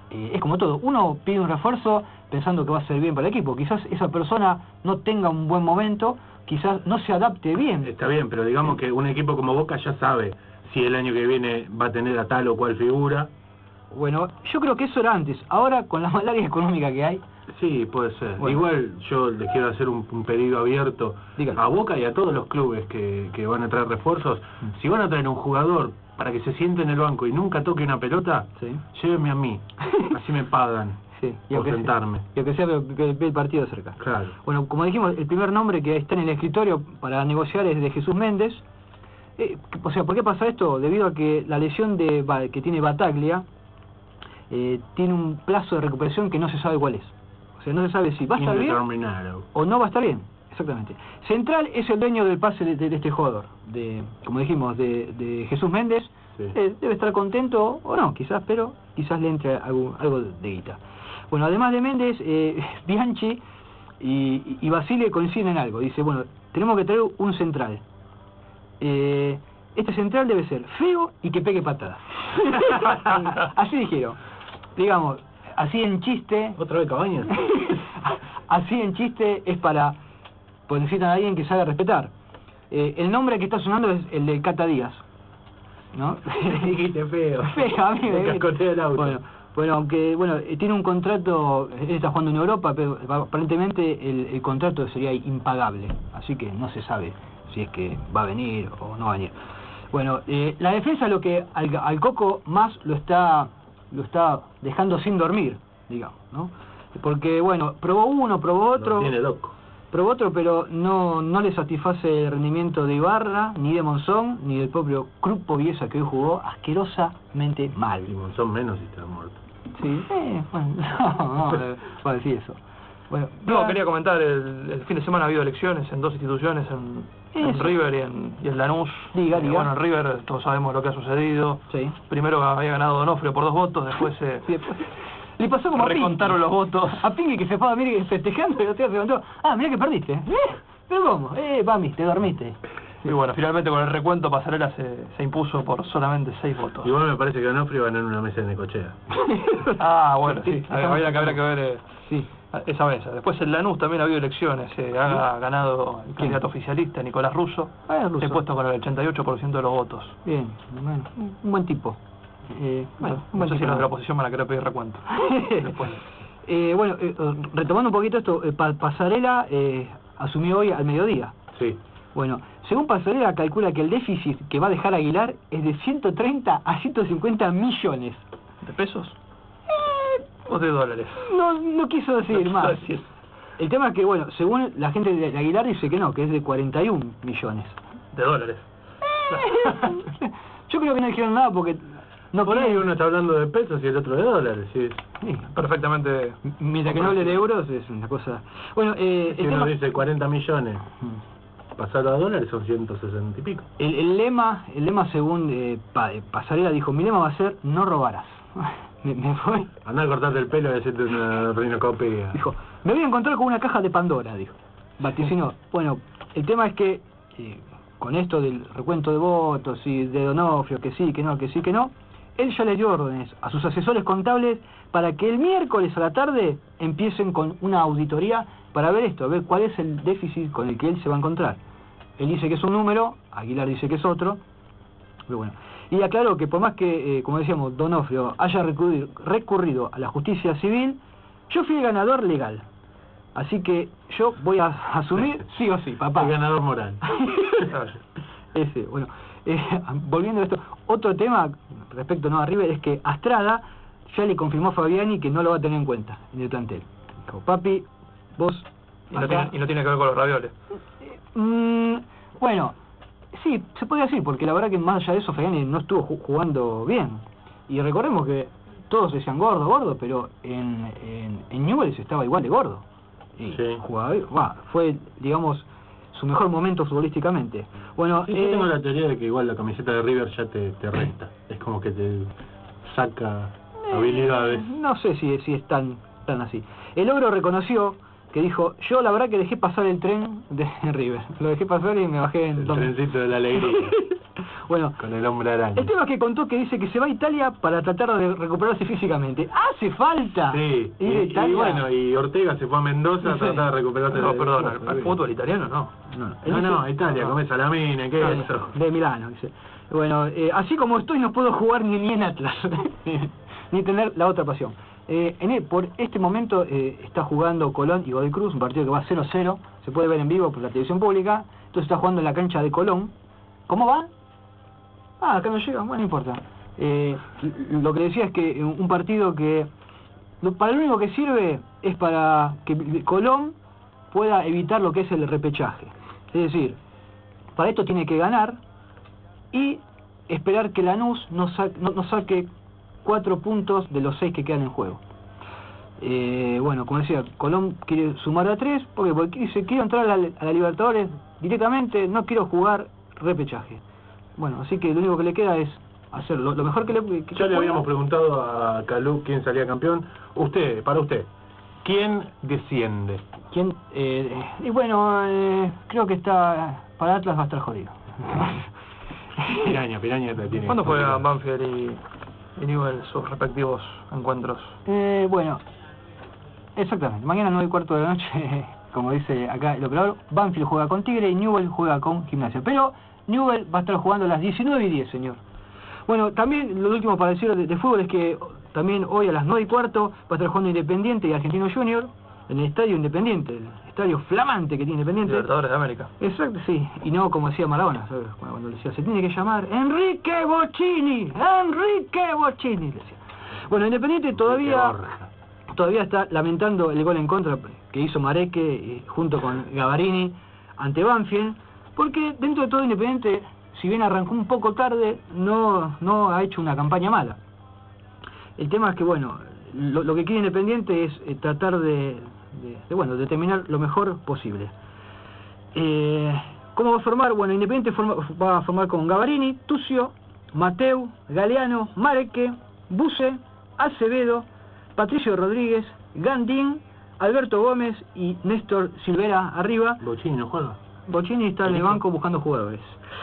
es como todo, uno pide un refuerzo pensando que va a ser bien para el equipo, quizás esa persona no tenga un buen momento, quizás no se adapte bien. Está bien, pero digamos que un equipo como Boca ya sabe si el año que viene va a tener a tal o cual figura. Bueno, yo creo que eso era antes, ahora con la malaria económica que hay. Sí, puede ser. Bueno. Igual yo les quiero hacer un pedido abierto Dígalo. a Boca y a todos los clubes que van a traer refuerzos. Si van a traer un jugador para que se siente en el banco y nunca toque una pelota, Sí. llévenme a mí, así me pagan Sí, por sentarme. Y aunque sea ve el partido de cerca. Claro. Bueno, como dijimos, el primer nombre que está en el escritorio para negociar es de Jesús Méndez. O sea, ¿por qué pasa esto? Debido a que la lesión que tiene Bataglia tiene un plazo de recuperación que no se sabe cuál es. O sea, no se sabe si va a estar bien Indeterminado. o no va a estar bien. Exactamente. Central es el dueño del pase de este jugador, como dijimos, de Jesús Méndez. Sí. Debe estar contento o no, quizás, pero quizás le entre algo de guita. Bueno, además de Méndez, Bianchi y Basile coinciden en algo. Dice, bueno, tenemos que traer un central. Este central debe ser feo y que pegue patadas. Así dijeron. Digamos, así en chiste. ¿Otra vez Cabañas? Así en chiste es pues necesitan a alguien que se haga respetar. El nombre que está sonando es el de Cata Díaz, ¿no? Dijiste feo. Feo, a mí Me cascotea el auto. Bueno, aunque tiene un contrato, él está jugando en Europa, pero aparentemente el contrato sería impagable, así que no se sabe si es que va a venir o no va a venir. Bueno, la defensa es lo que al Coco más lo está dejando sin dormir, digamos, ¿no? Porque, bueno, probó uno, probó otro. Lo tiene loco. Probó otro, pero no le satisface el rendimiento de Ibarra, ni de Monzón, ni del propio Crupo Bielsa, que hoy jugó asquerosamente mal. Y Monzón menos si está muerto. Sí, bueno, no va a decir eso. Bueno, No, quería comentar, el fin de semana ha habido elecciones en dos instituciones, en Eso. River y en Lanús. Diga. Bueno, en River todos sabemos lo que ha sucedido. Sí. Primero había ganado Donofrio por 2 votos, después Sí, después- le pasó como a Pingui. recontaron los votos. A Pingui que se fue a dormir festejando y el otro día se levantó. Ah, mirá que perdiste. ¿Pero cómo? Mami, te dormiste. Y bueno, finalmente con el recuento Pasarela se impuso por solamente 6 votos. Igual me parece que Donofrio ganó en una mesa de Necochea. Ah, bueno, sí, estamos- habría que ver Sí. esa mesa. Después en Lanús también ha habido elecciones, ha ganado el candidato oficialista Nicolás Russo, Russo. he puesto con el 88% de los votos. Bien, bueno, un buen tipo. Bueno, un No buen sé si tipo. los de la oposición van a querer pedir recuento. Después. Bueno, retomando un poquito esto, Pasarela asumió hoy al mediodía. Sí. Bueno, según Pasarela calcula que el déficit que va a dejar Aguilar es de 130 a 150 millones. ¿De pesos? ¿O de dólares? No quiso decir No quiso más. decir. El tema es que, bueno, según la gente de Aguilar dice que no, que es de 41 millones. De dólares. Yo creo que no dijeron nada porque no Por ahí quieren- uno está hablando de pesos y el otro de dólares. Sí. Sí, Perfectamente. mientras que no hable de euros es una cosa. Bueno, el Si uno tema- dice 40 millones, Mm. pasarlo a dólares son 160 y pico. El lema según Pasarela dijo, mi lema va a ser no robarás. me fue. Andá a cortarte el pelo y hacerte una rinocopia. Dijo, me voy a encontrar con una caja de Pandora, dijo. Vaticinó. Bueno, el tema es que con esto del recuento de votos y de Donofrio, que sí, que no, él ya le dio órdenes a sus asesores contables para que el miércoles a la tarde empiecen con una auditoría para ver esto, a ver cuál es el déficit con el que él se va a encontrar. Él dice que es un número, Aguilar dice que es otro, pero bueno. Y aclaró que por más que, como decíamos, Donofrio haya recurrido a la justicia civil, yo fui el ganador legal. Así que yo voy a asumir sí o sí, papá. El ganador moral. Ese, bueno, volviendo a esto, otro tema respecto no a River es que Astrada ya le confirmó a Fabiani que no lo va a tener en cuenta en el plantel. Dijo, papi, vos... Y no, acá- tiene que ver con los ravioles. Bueno, sí, se puede decir, porque la verdad que más allá de eso Fabiani no estuvo jugando bien. Y recordemos que todos decían gordo, pero en Newell's estaba igual de gordo. Y Sí. jugaba bien. Fue, digamos, su mejor momento futbolísticamente. Bueno, Sí, yo tengo la teoría de que igual la camiseta de River ya te resta. Es como que te saca habilidades. No sé si es tan así. El Ogro reconoció que dijo, yo la verdad que dejé pasar el tren de River. Lo dejé pasar y me bajé en... El trencito de la alegría. Bueno, Con el hombre araña. el tema es que contó que dice que se va a Italia para tratar de recuperarse físicamente. ¡Hace falta! Sí, Ir a y Italia. bueno, y Ortega se fue a Mendoza a Sí. tratar de recuperarse. No, perdón, del- al fútbol italiano no. No, Italia, comés salamine, ¿qué es eso? De Milano, dice. Bueno, así como estoy no puedo jugar ni en Atlas, ni tener la otra pasión. Por este momento está jugando Colón y Godoy Cruz, un partido que va 0-0, se puede ver en vivo por la televisión pública, entonces está jugando en la cancha de Colón. ¿Cómo va? Ah, acá no llega, bueno, no importa. Lo que decía es que un partido que para lo único que sirve es para que Colón pueda evitar lo que es el repechaje. Es decir, para esto tiene que ganar y esperar que Lanús no saque 4 puntos de los 6 que quedan en juego. Bueno, como decía, Colón quiere sumar a 3 porque dice, quiero entrar a la Libertadores directamente, no quiero jugar repechaje. Bueno, así que lo único que le queda es hacer lo mejor que Ya le pueda. habíamos preguntado a Calú quién salía campeón. Para usted, ¿quién desciende? ¿Quién? Y bueno, creo que para Atlas va a estar jodido. Piraña la tiene. ¿Cuándo juegan Banfield y Newell sus respectivos encuentros? Bueno, exactamente. Mañana 9:15 de la noche, como dice acá el operador, Banfield juega con Tigre y Newell juega con Gimnasia. Pero Newell va a estar jugando a las 19:10, señor. Bueno, también lo último para decir de fútbol es que también hoy a las 9:15 va a estar jugando Independiente y Argentino Junior en el Estadio Independiente, el estadio flamante que tiene Independiente. Libertadores de América. Exacto, sí, y no como decía Maradona, ¿sabes? Cuando decía, se tiene que llamar Enrique Bocchini, decía. Bueno, Independiente todavía está lamentando el gol en contra que hizo Mareque junto con Gavarini ante Banfield, porque dentro de todo Independiente, si bien arrancó un poco tarde, no ha hecho una campaña mala. El tema es que, bueno, lo que quiere Independiente es tratar de terminar lo mejor posible. ¿Cómo va a formar? Bueno, Independiente va a formar con Gavarini, Tucio, Mateu, Galeano, Mareque, Buse, Acevedo, Patricio Rodríguez, Gandín, Alberto Gómez y Néstor Silvera arriba. Bocchini no juega. Bocchini está en el banco buscando jugadores.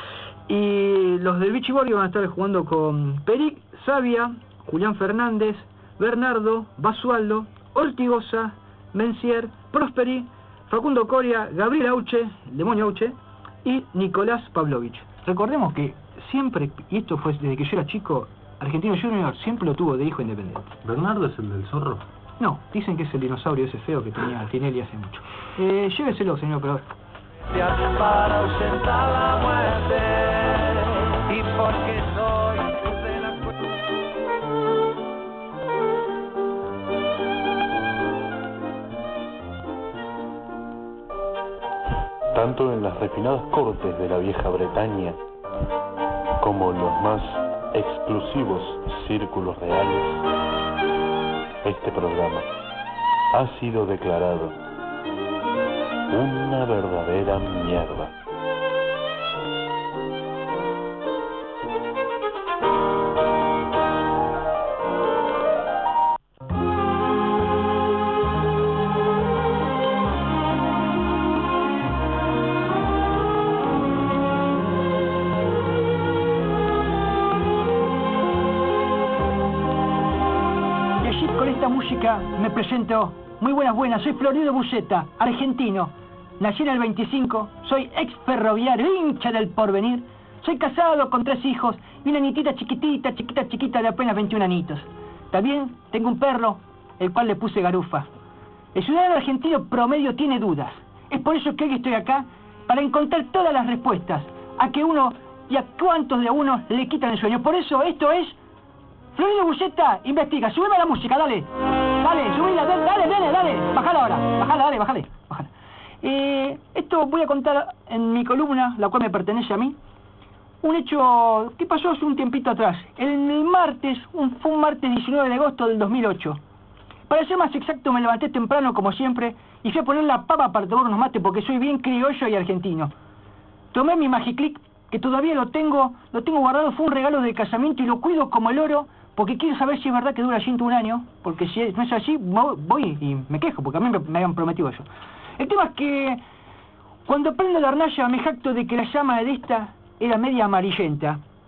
Y los del Vichy Borghi van a estar jugando con Peric, Savia, Julián Fernández, Bernardo, Basualdo, Ortigosa, Mencier, Prosperi, Facundo Coria, Gabriel Auche, Demonio Auche y Nicolás Pavlovich. Recordemos que siempre, y esto fue desde que yo era chico, Argentino Junior siempre lo tuvo de hijo Independiente. ¿Bernardo es el del zorro? No, dicen que es el dinosaurio ese feo que tenía Tinelli hace mucho. Lléveselo, señor operador. Para ausentar la muerte y porque soy de la Tanto en las refinadas cortes de la vieja Bretaña como en los más exclusivos círculos reales, este programa ha sido declarado una verdadera mierda. Y allí con esta música me presento. Muy buenas, soy Florido Buceta, argentino. Nací en el 25, soy ex ferroviario, hincha del Porvenir. Soy casado con 3 hijos y una nietita chiquita de apenas 21 añitos. También tengo un perro, el cual le puse Garufa. El ciudadano argentino promedio tiene dudas. Es por eso que hoy estoy acá, para encontrar todas las respuestas a que uno y a cuántos de uno le quitan el sueño. Por eso esto es Florido Buceta investiga. Súbeme la música, dale. Dale, subila, dale. Bajala ahora. Bájale. Esto voy a contar en mi columna, la cual me pertenece a mí, un hecho que pasó hace un tiempito atrás. Fue un martes 19 de agosto del 2008. Para ser más exacto, me levanté temprano, como siempre, y fui a poner la papa para tomar unos mates, porque soy bien criollo y argentino. Tomé mi Magiclick, que todavía lo tengo guardado, fue un regalo de casamiento y lo cuido como el oro, porque quiero saber si es verdad que dura 101 años, porque si no es así, voy y me quejo, porque a mí me habían prometido eso. El tema es que cuando prendo la hornalla me jacto de que la llama de esta era media amarillenta,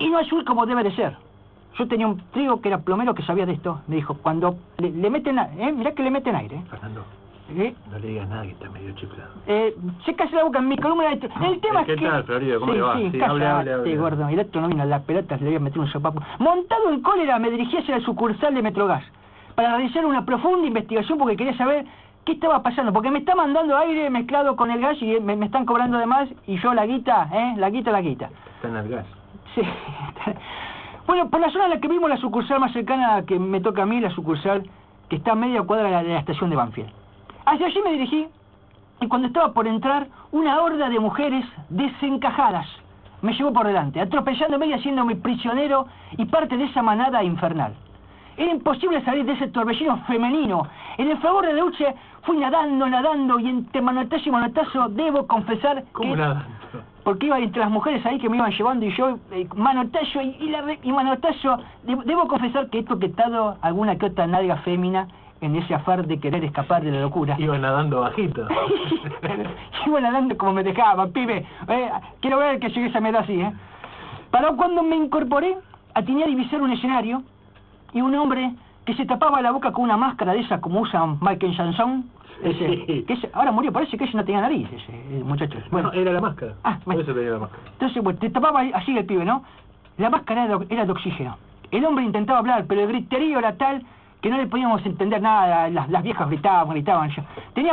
y no azul como debe de ser. Yo tenía un trigo que era plomero que sabía de esto. Me dijo, cuando le meten mirá que le meten aire. Fernando, no le digas nada que está medio chiflado. Se calla la boca en mi columna. El tema es que... ¿Qué tal, Florido? ¿Cómo le va? Sí, Sí, cállate, hable. gordo. El otro no vino a las pelotas, le voy a meter un sopapo. Montado en cólera, me dirigí hacia la sucursal de Metrogas para realizar una profunda investigación porque quería saber qué estaba pasando. Porque me está mandando aire mezclado con el gas y me están cobrando de más y yo la guita. Está en el gas. Sí. Bueno, por la zona en la que vimos la sucursal más cercana que me toca a mí, la sucursal que está a media cuadra de la estación de Banfield. Hacia allí me dirigí y cuando estaba por entrar, una horda de mujeres desencajadas me llevó por delante, atropellándome y haciéndome prisionero y parte de esa manada infernal. Era imposible salir de ese torbellino femenino. En el favor de la lucha fui nadando y entre manotazo y manotazo debo confesar ¿Cómo que... nadando? Porque iba entre las mujeres ahí que me iban llevando y yo manotazo y manotazo. Debo confesar que he toquetado alguna que otra nalga fémina en ese afán de querer escapar de la locura. Iba nadando bajito. Iba nadando como me dejaba, pibe. Quiero ver que llegues a mi edad así, Para cuando me incorporé, atiné a divisar un escenario y un hombre que se tapaba la boca con una máscara de esa como usa Michael Jackson. Ahora murió, parece que ese no tenía nariz, ese muchacho. Bueno, era la máscara. Bueno. Por eso tenía la máscara. Entonces, bueno, te tapaba así el pibe, ¿no? La máscara era de oxígeno. El hombre intentaba hablar, pero el griterío era tal que no le podíamos entender nada. Las viejas gritaban. Yo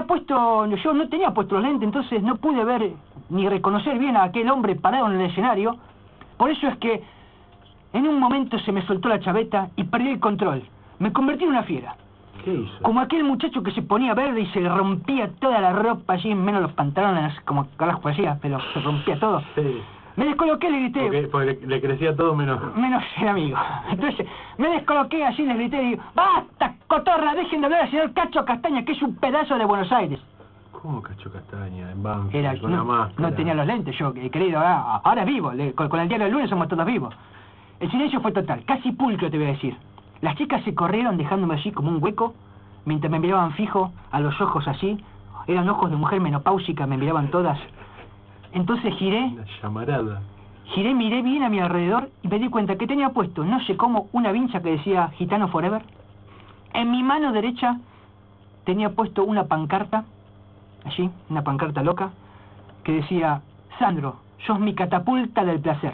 no tenía puesto los lentes, entonces no pude ver ni reconocer bien a aquel hombre parado en el escenario. Por eso es que en un momento se me soltó la chaveta y perdí el control. Me convertí en una fiera. ¿Qué hizo? Como aquel muchacho que se ponía verde y se le rompía toda la ropa allí, menos los pantalones, como carajo hacía, pero se rompía todo. Sí. Me descoloqué, le grité... Porque le crecía todo menos el amigo. Entonces, me descoloqué así, le grité y digo, ¡basta, cotorra! Dejen de hablar al señor Cacho Castaña, que es un pedazo de Buenos Aires. ¿Cómo Cacho Castaña? En Banfield, con la máscara. No tenía los lentes, yo, querido, ahora vivo, con el diario del lunes somos todos vivos. El silencio fue total, casi pulcro te voy a decir. Las chicas se corrieron dejándome así como un hueco, mientras me miraban fijo, a los ojos así. Eran ojos de mujer menopáusica, me miraban todas. Entonces giré. Una llamarada. Miré bien a mi alrededor y me di cuenta que tenía puesto, no sé cómo, una vincha que decía Gitano Forever. En mi mano derecha tenía puesto una pancarta, allí, una pancarta loca, que decía, Sandro, sos mi catapulta del placer.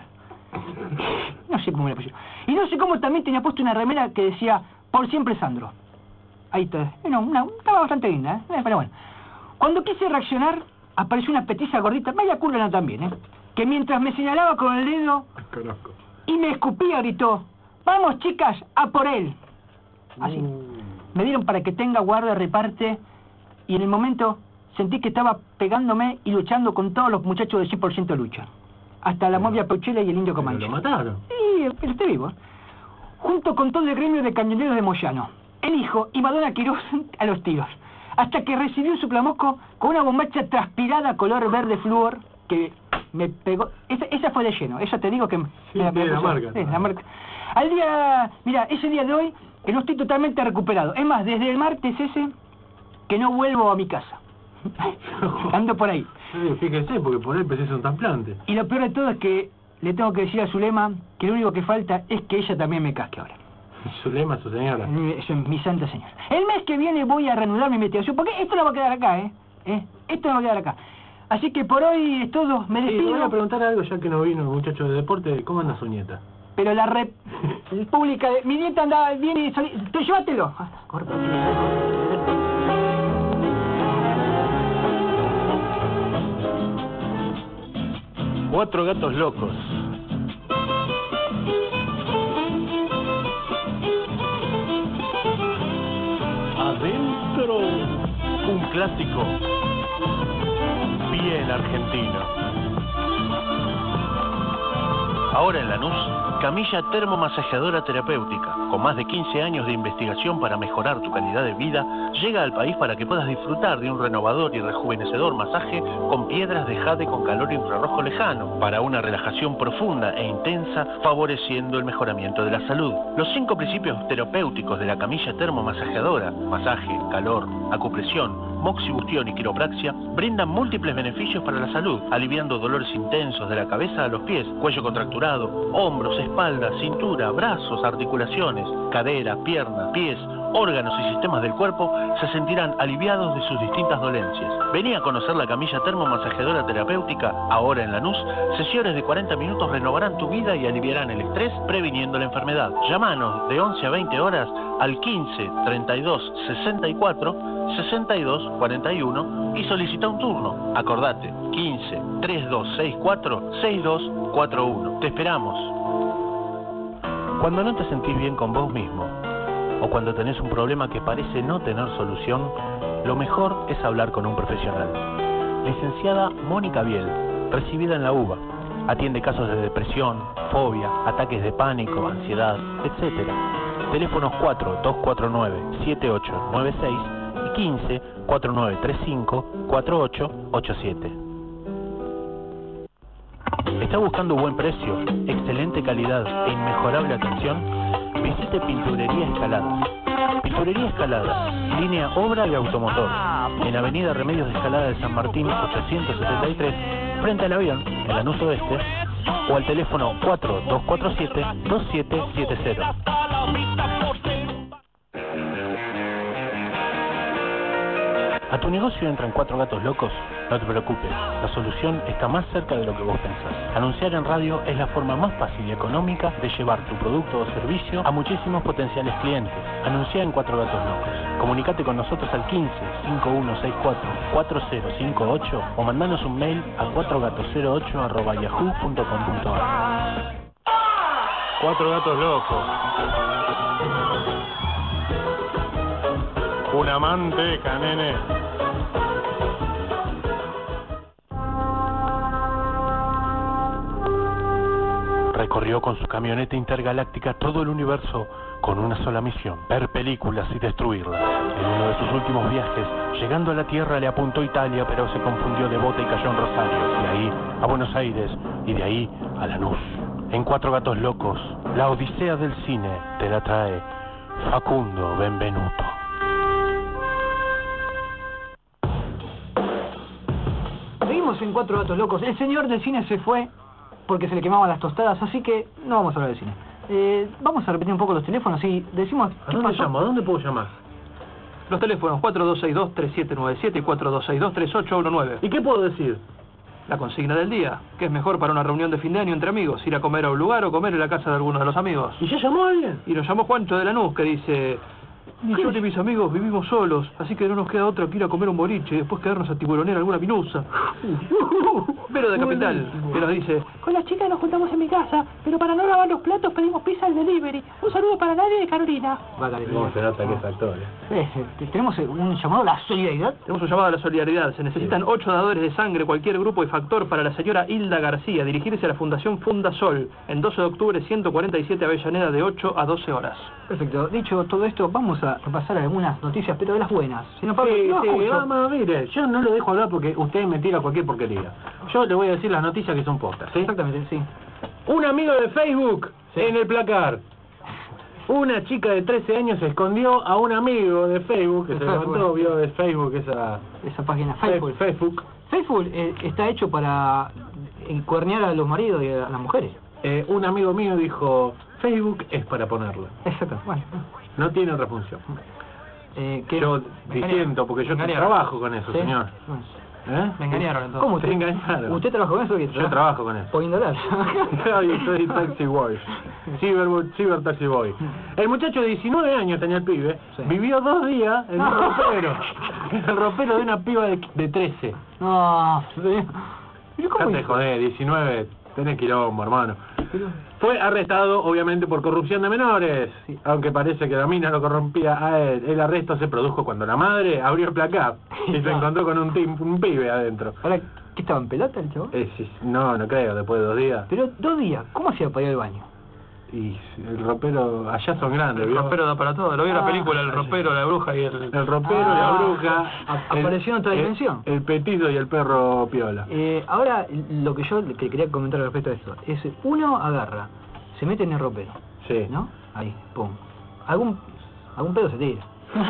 No sé cómo me la pusieron. Y no sé cómo también tenía puesto una remera que decía, por siempre Sandro. Ahí está. Estaba bastante linda, pero bueno. Cuando quise reaccionar, apareció una petiza gordita, media curva también, que mientras me señalaba con el dedo Conozco. y me escupía, gritó, vamos chicas, a por él. Así. Me dieron para que tenga guarda, reparte, y en el momento sentí que estaba pegándome y luchando con todos los muchachos de 100% lucha. Hasta la Movia Pochela y el Indio Comanche. ¿Lo mataron? Sí, pero estoy vivo. Junto con todo el gremio de cañoneros de Moyano, el hijo y Madonna Quirós a los tiros. Hasta que recibió su plamosco con una bombacha transpirada color verde flúor que me pegó. Esa fue de lleno, esa te digo que... Sí, la marca. Sí, la marca. Ese día de hoy, que no estoy totalmente recuperado. Es más, desde el martes ese, que no vuelvo a mi casa. Ando por ahí. Sí, fíjese, porque por él precisa un trasplante. Y lo peor de todo es que le tengo que decir a Zulema que lo único que falta es que ella también me casque ahora. Zulema, su señora. Mi santa señora. El mes que viene voy a reanudar mi investigación, porque esto no va a quedar acá, Esto no va a quedar acá. Así que por hoy es todo, me despido. Sí, voy a preguntar algo ya que no vino el muchacho de deporte. ¿Cómo anda su nieta? Pero la República de... Mi nieta andaba bien y salí... Tú llévatelo. Cuatro gatos locos. Adentro, un clásico bien argentino. Ahora en Lanús, camilla termomasajeadora terapéutica, con más de 15 años de investigación para mejorar tu calidad de vida, llega al país para que puedas disfrutar de un renovador y rejuvenecedor masaje con piedras de jade con calor infrarrojo lejano, para una relajación profunda e intensa, favoreciendo el mejoramiento de la salud. Los 5 principios terapéuticos de la camilla termomasajeadora, masaje, calor, acupresión, moxibustión y quiropraxia, brindan múltiples beneficios para la salud, aliviando dolores intensos de la cabeza a los pies, cuello contracturado, hombros, espalda, cintura, brazos, articulaciones, caderas, piernas, pies, órganos y sistemas del cuerpo se sentirán aliviados de sus distintas dolencias. Vení a conocer la camilla termomasajeadora terapéutica, ahora en Lanús. Sesiones de 40 minutos renovarán tu vida y aliviarán el estrés, previniendo la enfermedad. Llámanos de 11 a 20 horas al 15 32 64 62 41 y solicita un turno. Acordate, 15 3264 6241. Te esperamos. Cuando no te sentís bien con vos mismo, o cuando tenés un problema que parece no tener solución, lo mejor es hablar con un profesional. Licenciada Mónica Biel, recibida en la UBA, atiende casos de depresión, fobia, ataques de pánico, ansiedad, etc. Teléfonos 4-249-7896 y 15-4935-4887. ¿Está buscando buen precio, excelente calidad e inmejorable atención? Visite Pinturería Escaladas. Pinturería Escaladas, línea obra de automotor, en Avenida Remedios de Escalada de San Martín 873, frente al avión, en Lanús Oeste, o al teléfono 4247-2770. ¿A tu negocio entran 4 gatos locos? No te preocupes, la solución está más cerca de lo que vos pensás. Anunciar en radio es la forma más fácil y económica de llevar tu producto o servicio a muchísimos potenciales clientes. Anuncia en 4 gatos locos. Comunicate con nosotros al 15-5164-4058 o mandanos un mail a 4gatos08@yahoo.com.ar. 4 gatos locos. Una manteca, nene. Recorrió con su camioneta intergaláctica todo el universo con una sola misión: ver películas y destruirlas. En uno de sus últimos viajes, llegando a la Tierra, le apuntó Italia, pero se confundió de bota y cayó en Rosario. De ahí a Buenos Aires y de ahí a Lanús. En 4 gatos locos, la odisea del cine te la trae Facundo Benvenuto. Seguimos en 4 gatos locos. El señor del cine se fue porque se le quemaban las tostadas, así que no vamos a hablar de cine. Vamos a repetir un poco los teléfonos y decimos... ¿A dónde llamo? ¿A dónde puedo llamar? Los teléfonos 4262-3797 y 4262-3819. ¿Y qué puedo decir? La consigna del día, que es mejor para una reunión de fin de año entre amigos, ir a comer a un lugar o comer en la casa de alguno de los amigos. ¿Y ya llamó alguien? Y nos llamó Juancho de Lanús, que dice: yo y mis amigos vivimos solos, así que no nos queda otra que ir a comer un boliche y después quedarnos a tiburonear alguna pinusa. Vero de Capital, que nos dice: con las chicas nos juntamos en mi casa, pero para no lavar los platos pedimos pizza al delivery. Un saludo para Nadia y Carolina. ¿Cómo se nota que es actor? Tenemos un llamado a la solidaridad. Tenemos un llamado a la solidaridad. Se necesitan 8 dadores de sangre, cualquier grupo y factor, para la señora Hilda García. Dirigirse a la Fundación Fundasol, en 12 de octubre, 147 Avellaneda, de 8 a 12 horas. Perfecto. Dicho todo esto, vamos a repasar algunas noticias, pero de las buenas. Señor Pablo, Sí, no escucho. vamos, mire, yo no lo dejo hablar porque usted me tira cualquier porquería. Yo le voy a decir las noticias que son postas, ¿sí? Exactamente, sí. Un amigo de Facebook en el placar. Una chica de 13 años escondió a un amigo de Facebook, que se levantó, vio de Facebook esa página Facebook. Facebook. Facebook está hecho para encuernear a los maridos y a las mujeres. Un amigo mío dijo: Facebook es para ponerla. Exacto, bueno. No tiene otra función. ¿qué? Yo disiento porque yo trabajo con eso, ¿Sí? señor. Bueno. Me engañaron entonces. ¿Cómo te engañaron? ¿Usted trabaja con eso? Yo trabajo con eso. Poniéndola. Soy taxi boy. Ciber taxi boy. El muchacho de 19 años tenía el pibe. Sí. Vivió 2 días en un ropero. En el ropero de una piba de 13. No, pero ¿cómo Dejate de joder, 19, tenés quilombo, hermano. Fue arrestado, obviamente, por corrupción de menores. Sí. Aunque parece que la mina lo corrompía a él. El arresto se produjo cuando la madre abrió el placar y se encontró con un pibe adentro. Ahora, ¿qué estaba en pelota el chavo? Sí, no creo, después de 2 días. Pero 2 días, ¿cómo hacía para ir al baño? Y el ropero, allá son grandes, El ¿vio? ropero da para todo. Lo vi en la película, el ropero, la bruja y El ropero, la bruja. Apareció en otra dimensión. El petito y el perro piola. Ahora, lo que yo quería comentar respecto a esto es: uno agarra, se mete en el ropero, Sí. ¿no? Ahí, pum. Algún pedo se tira.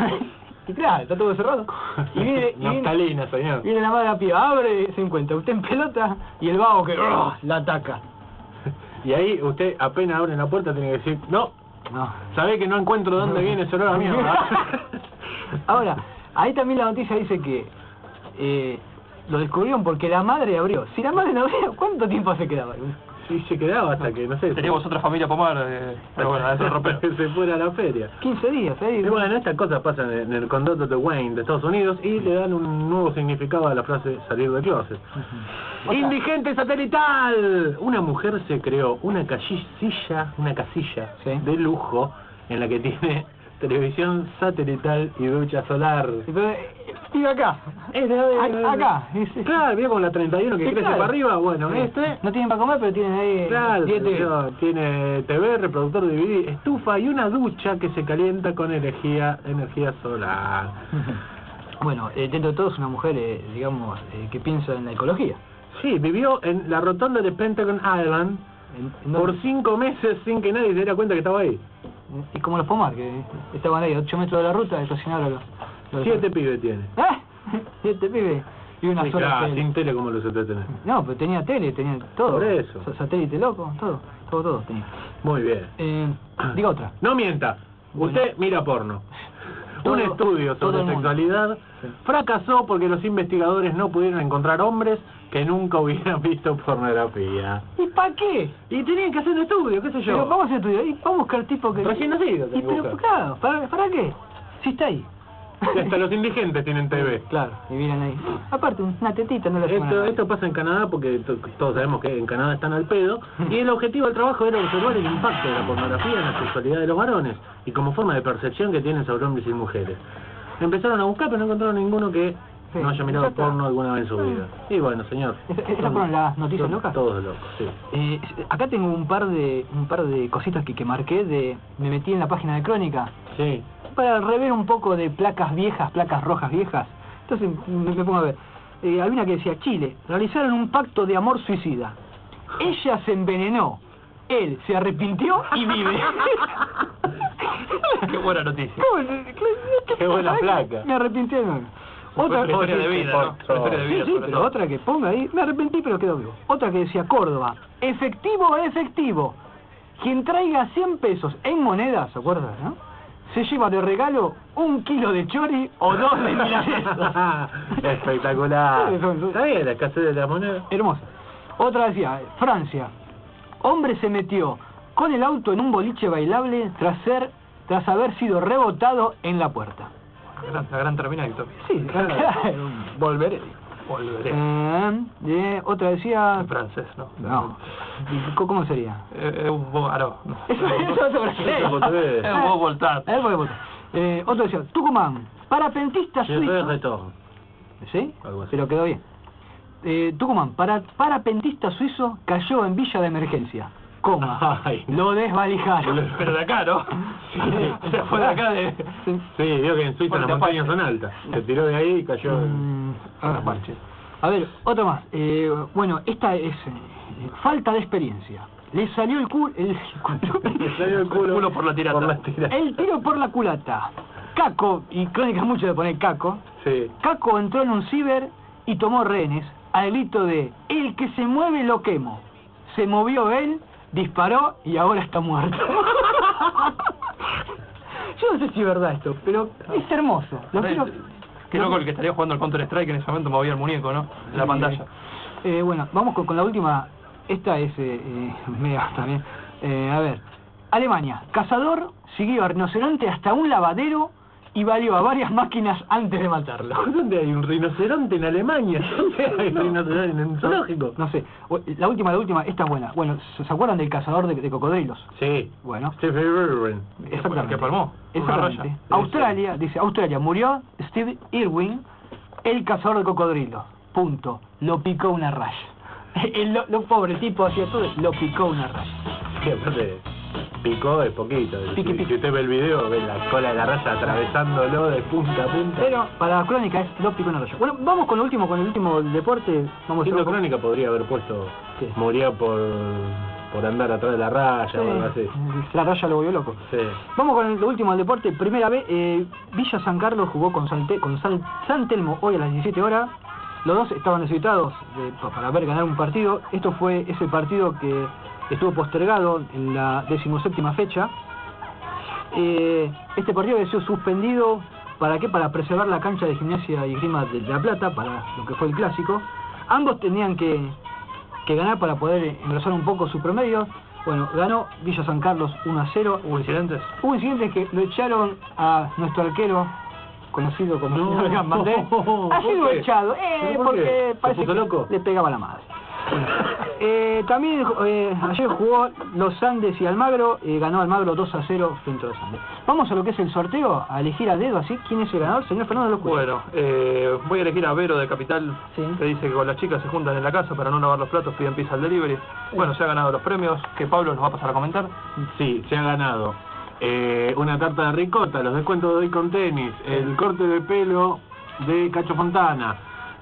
Y claro, está todo cerrado. Y viene Naftalina, señor. viene la madre de la piba, abre y se encuentra usted en pelota y el vago que la ataca. Y ahí usted apenas abre la puerta tiene que decir, no, sabe que no encuentro dónde viene ese olor a mierda. Ahora, ahí también la noticia dice que lo descubrieron porque la madre abrió. Si la madre no abría, ¿cuánto tiempo se quedaba? Sí, se quedaba hasta que, no sé... Teníamos otra familia Pomar, pero bueno, eso es ropero. se fuera a la feria. 15 días, ¿eh? Y bueno, estas cosas pasan en el condado de Wayne de Estados Unidos y le dan un nuevo significado a la frase salir del closet. ¡Indigente satelital! Una mujer se creó una casilla de lujo en la que tiene televisión satelital y ducha solar. Vive acá. Acá. Claro, vive con la 31 que crece para arriba. Bueno, no tienen para comer, pero tienen ahí... Claro, tiene TV, reproductor de DVD, estufa y una ducha que se calienta con energía solar. Bueno, dentro de todo es una mujer, digamos, que piensa en la ecología. Sí, vivió en la rotonda de Pentagon Island por 5 meses sin que nadie se diera cuenta que estaba ahí. Y como los Pomar, que estaban ahí a 8 metros de la ruta, estacionaron los 7 pibes tiene. 7 pibes y una sola claro, tele. sin tele como los usted tenés. No, pero tenía tele, tenía todo. Por eso. Satélite loco, todo tenía. Muy bien. Diga otra. No mienta. Bueno. Usted mira porno. Un estudio sobre sexualidad fracasó porque los investigadores no pudieron encontrar hombres que nunca hubieran visto pornografía. ¿Y para qué? Y tenían que hacer un estudio, qué sé yo. Pero vamos a hacer estudio, y vamos a buscar tipos que... Recién nacido. Y pero claro, ¿para qué? Si está ahí. Hasta los indigentes tienen TV. Claro, y miran ahí. Aparte, una tetita no la Esto pasa en Canadá porque todos sabemos que en Canadá están al pedo. Y el objetivo del trabajo era observar el impacto de la pornografía en la sexualidad de los varones y como forma de percepción que tienen sobre hombres y mujeres. Empezaron a buscar, pero no encontraron ninguno que no haya mirado porno alguna vez en su vida. Y bueno, señor. ¿Esas fueron las noticias locas? Todos locos, sí. Acá tengo un par de cositas que marqué me metí en la página de Crónica. Sí. Para rever un poco de placas rojas viejas. Entonces me pongo a ver. Había una que decía, Chile, realizaron un pacto de amor suicida. Ella se envenenó, él se arrepintió y vive. Qué buena noticia. Qué buena placa. Me arrepintí de nuevo. Otra historia de vida, ¿no? Historia de vida, sí, pero otra que ponga ahí, me arrepentí pero quedó vivo. Otra que decía, Córdoba, efectivo. Quien traiga 100 pesos en monedas, ¿se acuerdan, no? Se lleva de regalo 1 kilo de chori o 2 de milanesa. Espectacular. ¿Sabía la escasez de la moneda? Hermosa. Otra decía, Francia. Hombre se metió con el auto en un boliche bailable tras haber sido rebotado en la puerta. La gran Terminator. Sí, volveré. Otra decía... En francés, ¿no? No. ¿Cómo sería? Un bo... no. Eso es un bo voltar. Otra decía, Tucumán, parapentista suizo... ¿Sí? Pero quedó bien. Tucumán, parapentista suizo cayó en villa de emergencia. Lo desvalijaron. Pero de acá, ¿no? O sea, fue de acá de... Sí, vio que en Suiza las montañas son altas. Se tiró de ahí y cayó... A ver, otra más. Bueno, esta es falta de experiencia. Le salió el culo... Le salió el culo por la tirata. El tiro por la culata. Caco, y Crónica mucho de poner Caco. Sí. Caco entró en un ciber y tomó rehenes a delito de el que se mueve lo quemo. Se movió él, disparó y ahora está muerto. Yo no sé si es verdad esto, pero es hermoso. Qué loco el que estaría jugando al Counter-Strike en ese momento movía el muñeco, ¿no? En la pantalla. Bueno, vamos con la última. Esta es media también. A ver. Alemania. Cazador siguió a rinoceronte hasta un lavadero y valió a varias máquinas antes de matarlo. ¿Dónde hay un rinoceronte en Alemania? ¿Dónde hay un rinoceronte en un zoológico? No sé. La última, esta es buena. Bueno, ¿se acuerdan del cazador de cocodrilos? Sí. Bueno. Steve Irwin. Exactamente. Que palmó. Exactamente. Australia, dice, Australia, murió Steve Irwin, el cazador de cocodrilos. Punto. Lo picó una raya. Lo pobre tipo hacía todo, lo picó una raya. Sí, aparte... Picó es poquito. Pique. Si usted ve el video, ve la cola de la raya atravesándolo de punta a punta. Pero para la crónica es lo picó una raya. Bueno, vamos con el último deporte. Vamos a crónica podría haber puesto moría por andar atrás de la raya o algo así. La raya lo volvió loco. Sí. Vamos con el último del deporte. Primera vez, Villa San Carlos jugó con San Telmo hoy a las 17 horas. Los dos estaban necesitados para ver ganar un partido. Esto fue ese partido que estuvo postergado en la 17ª fecha. Este partido había sido suspendido, ¿para qué? Para preservar la cancha de Gimnasia y Esgrima de La Plata, para lo que fue el clásico. Ambos tenían que ganar para poder engrosar un poco su promedio. Bueno, ganó Villa San Carlos 1-0. ¿Hubo incidentes? Hubo incidentes que lo echaron a nuestro arquero, conocido como el señor Gambandé. Ha sido echado, porque parece que loco? le pegaba la madre. También ayer jugó Los Andes y Almagro, ganó Almagro 2-0 frente a Los Andes. Vamos a lo que es el sorteo, a elegir a dedo así. ¿Quién es el ganador? Señor Fernando López. Bueno, voy a elegir a Vero de Capital, que dice que con las chicas se juntan en la casa para no lavar los platos, piden pizza al delivery. Bueno, se ha ganado los premios, que Pablo nos va a pasar a comentar. Sí, se ha ganado una tarta de ricota, los descuentos de hoy con tenis, el corte de pelo de Cacho Fontana,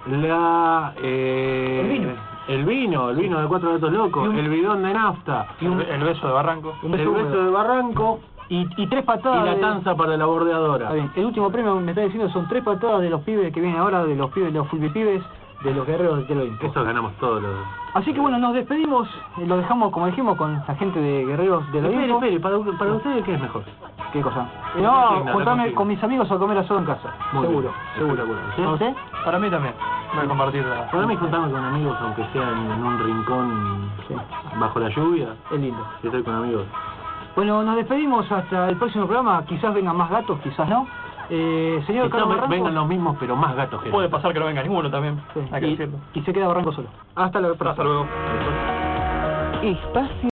el vino de 4 Gatos Locos, el bidón de nafta, El beso de Barranco. el beso de Barranco y 3 patadas y la de... tanza para la bordeadora. Está bien. El último premio me está diciendo son 3 patadas de los pibes que vienen ahora, de los pibes, de los fulbipibes, de los guerreros del Telo Olimpo. Eso ganamos todos los... Así que bueno, nos despedimos, lo dejamos como dijimos con la gente de Guerreros del Olimpo. Espere, para ustedes, ¿qué es mejor? ¿Qué cosa? La No, consigna, juntarme la consigna. con mis amigos a comer asado en casa. Muy seguro, bien, seguro. espectacular. ¿A usted? Para mí también. Voy a compartir la... Para mí juntarme con amigos, aunque sea en un rincón bajo la lluvia, Es lindo. si estoy con amigos. Bueno, nos despedimos hasta el próximo programa. Quizás vengan más gatos, quizás no. Señor Quizás Carlos Barranco. vengan los mismos, pero más gatos que Puede pasar que no venga ninguno también, Sí, hay que decirlo. y se queda Barranco solo. Hasta la próxima. Hasta luego. Espacio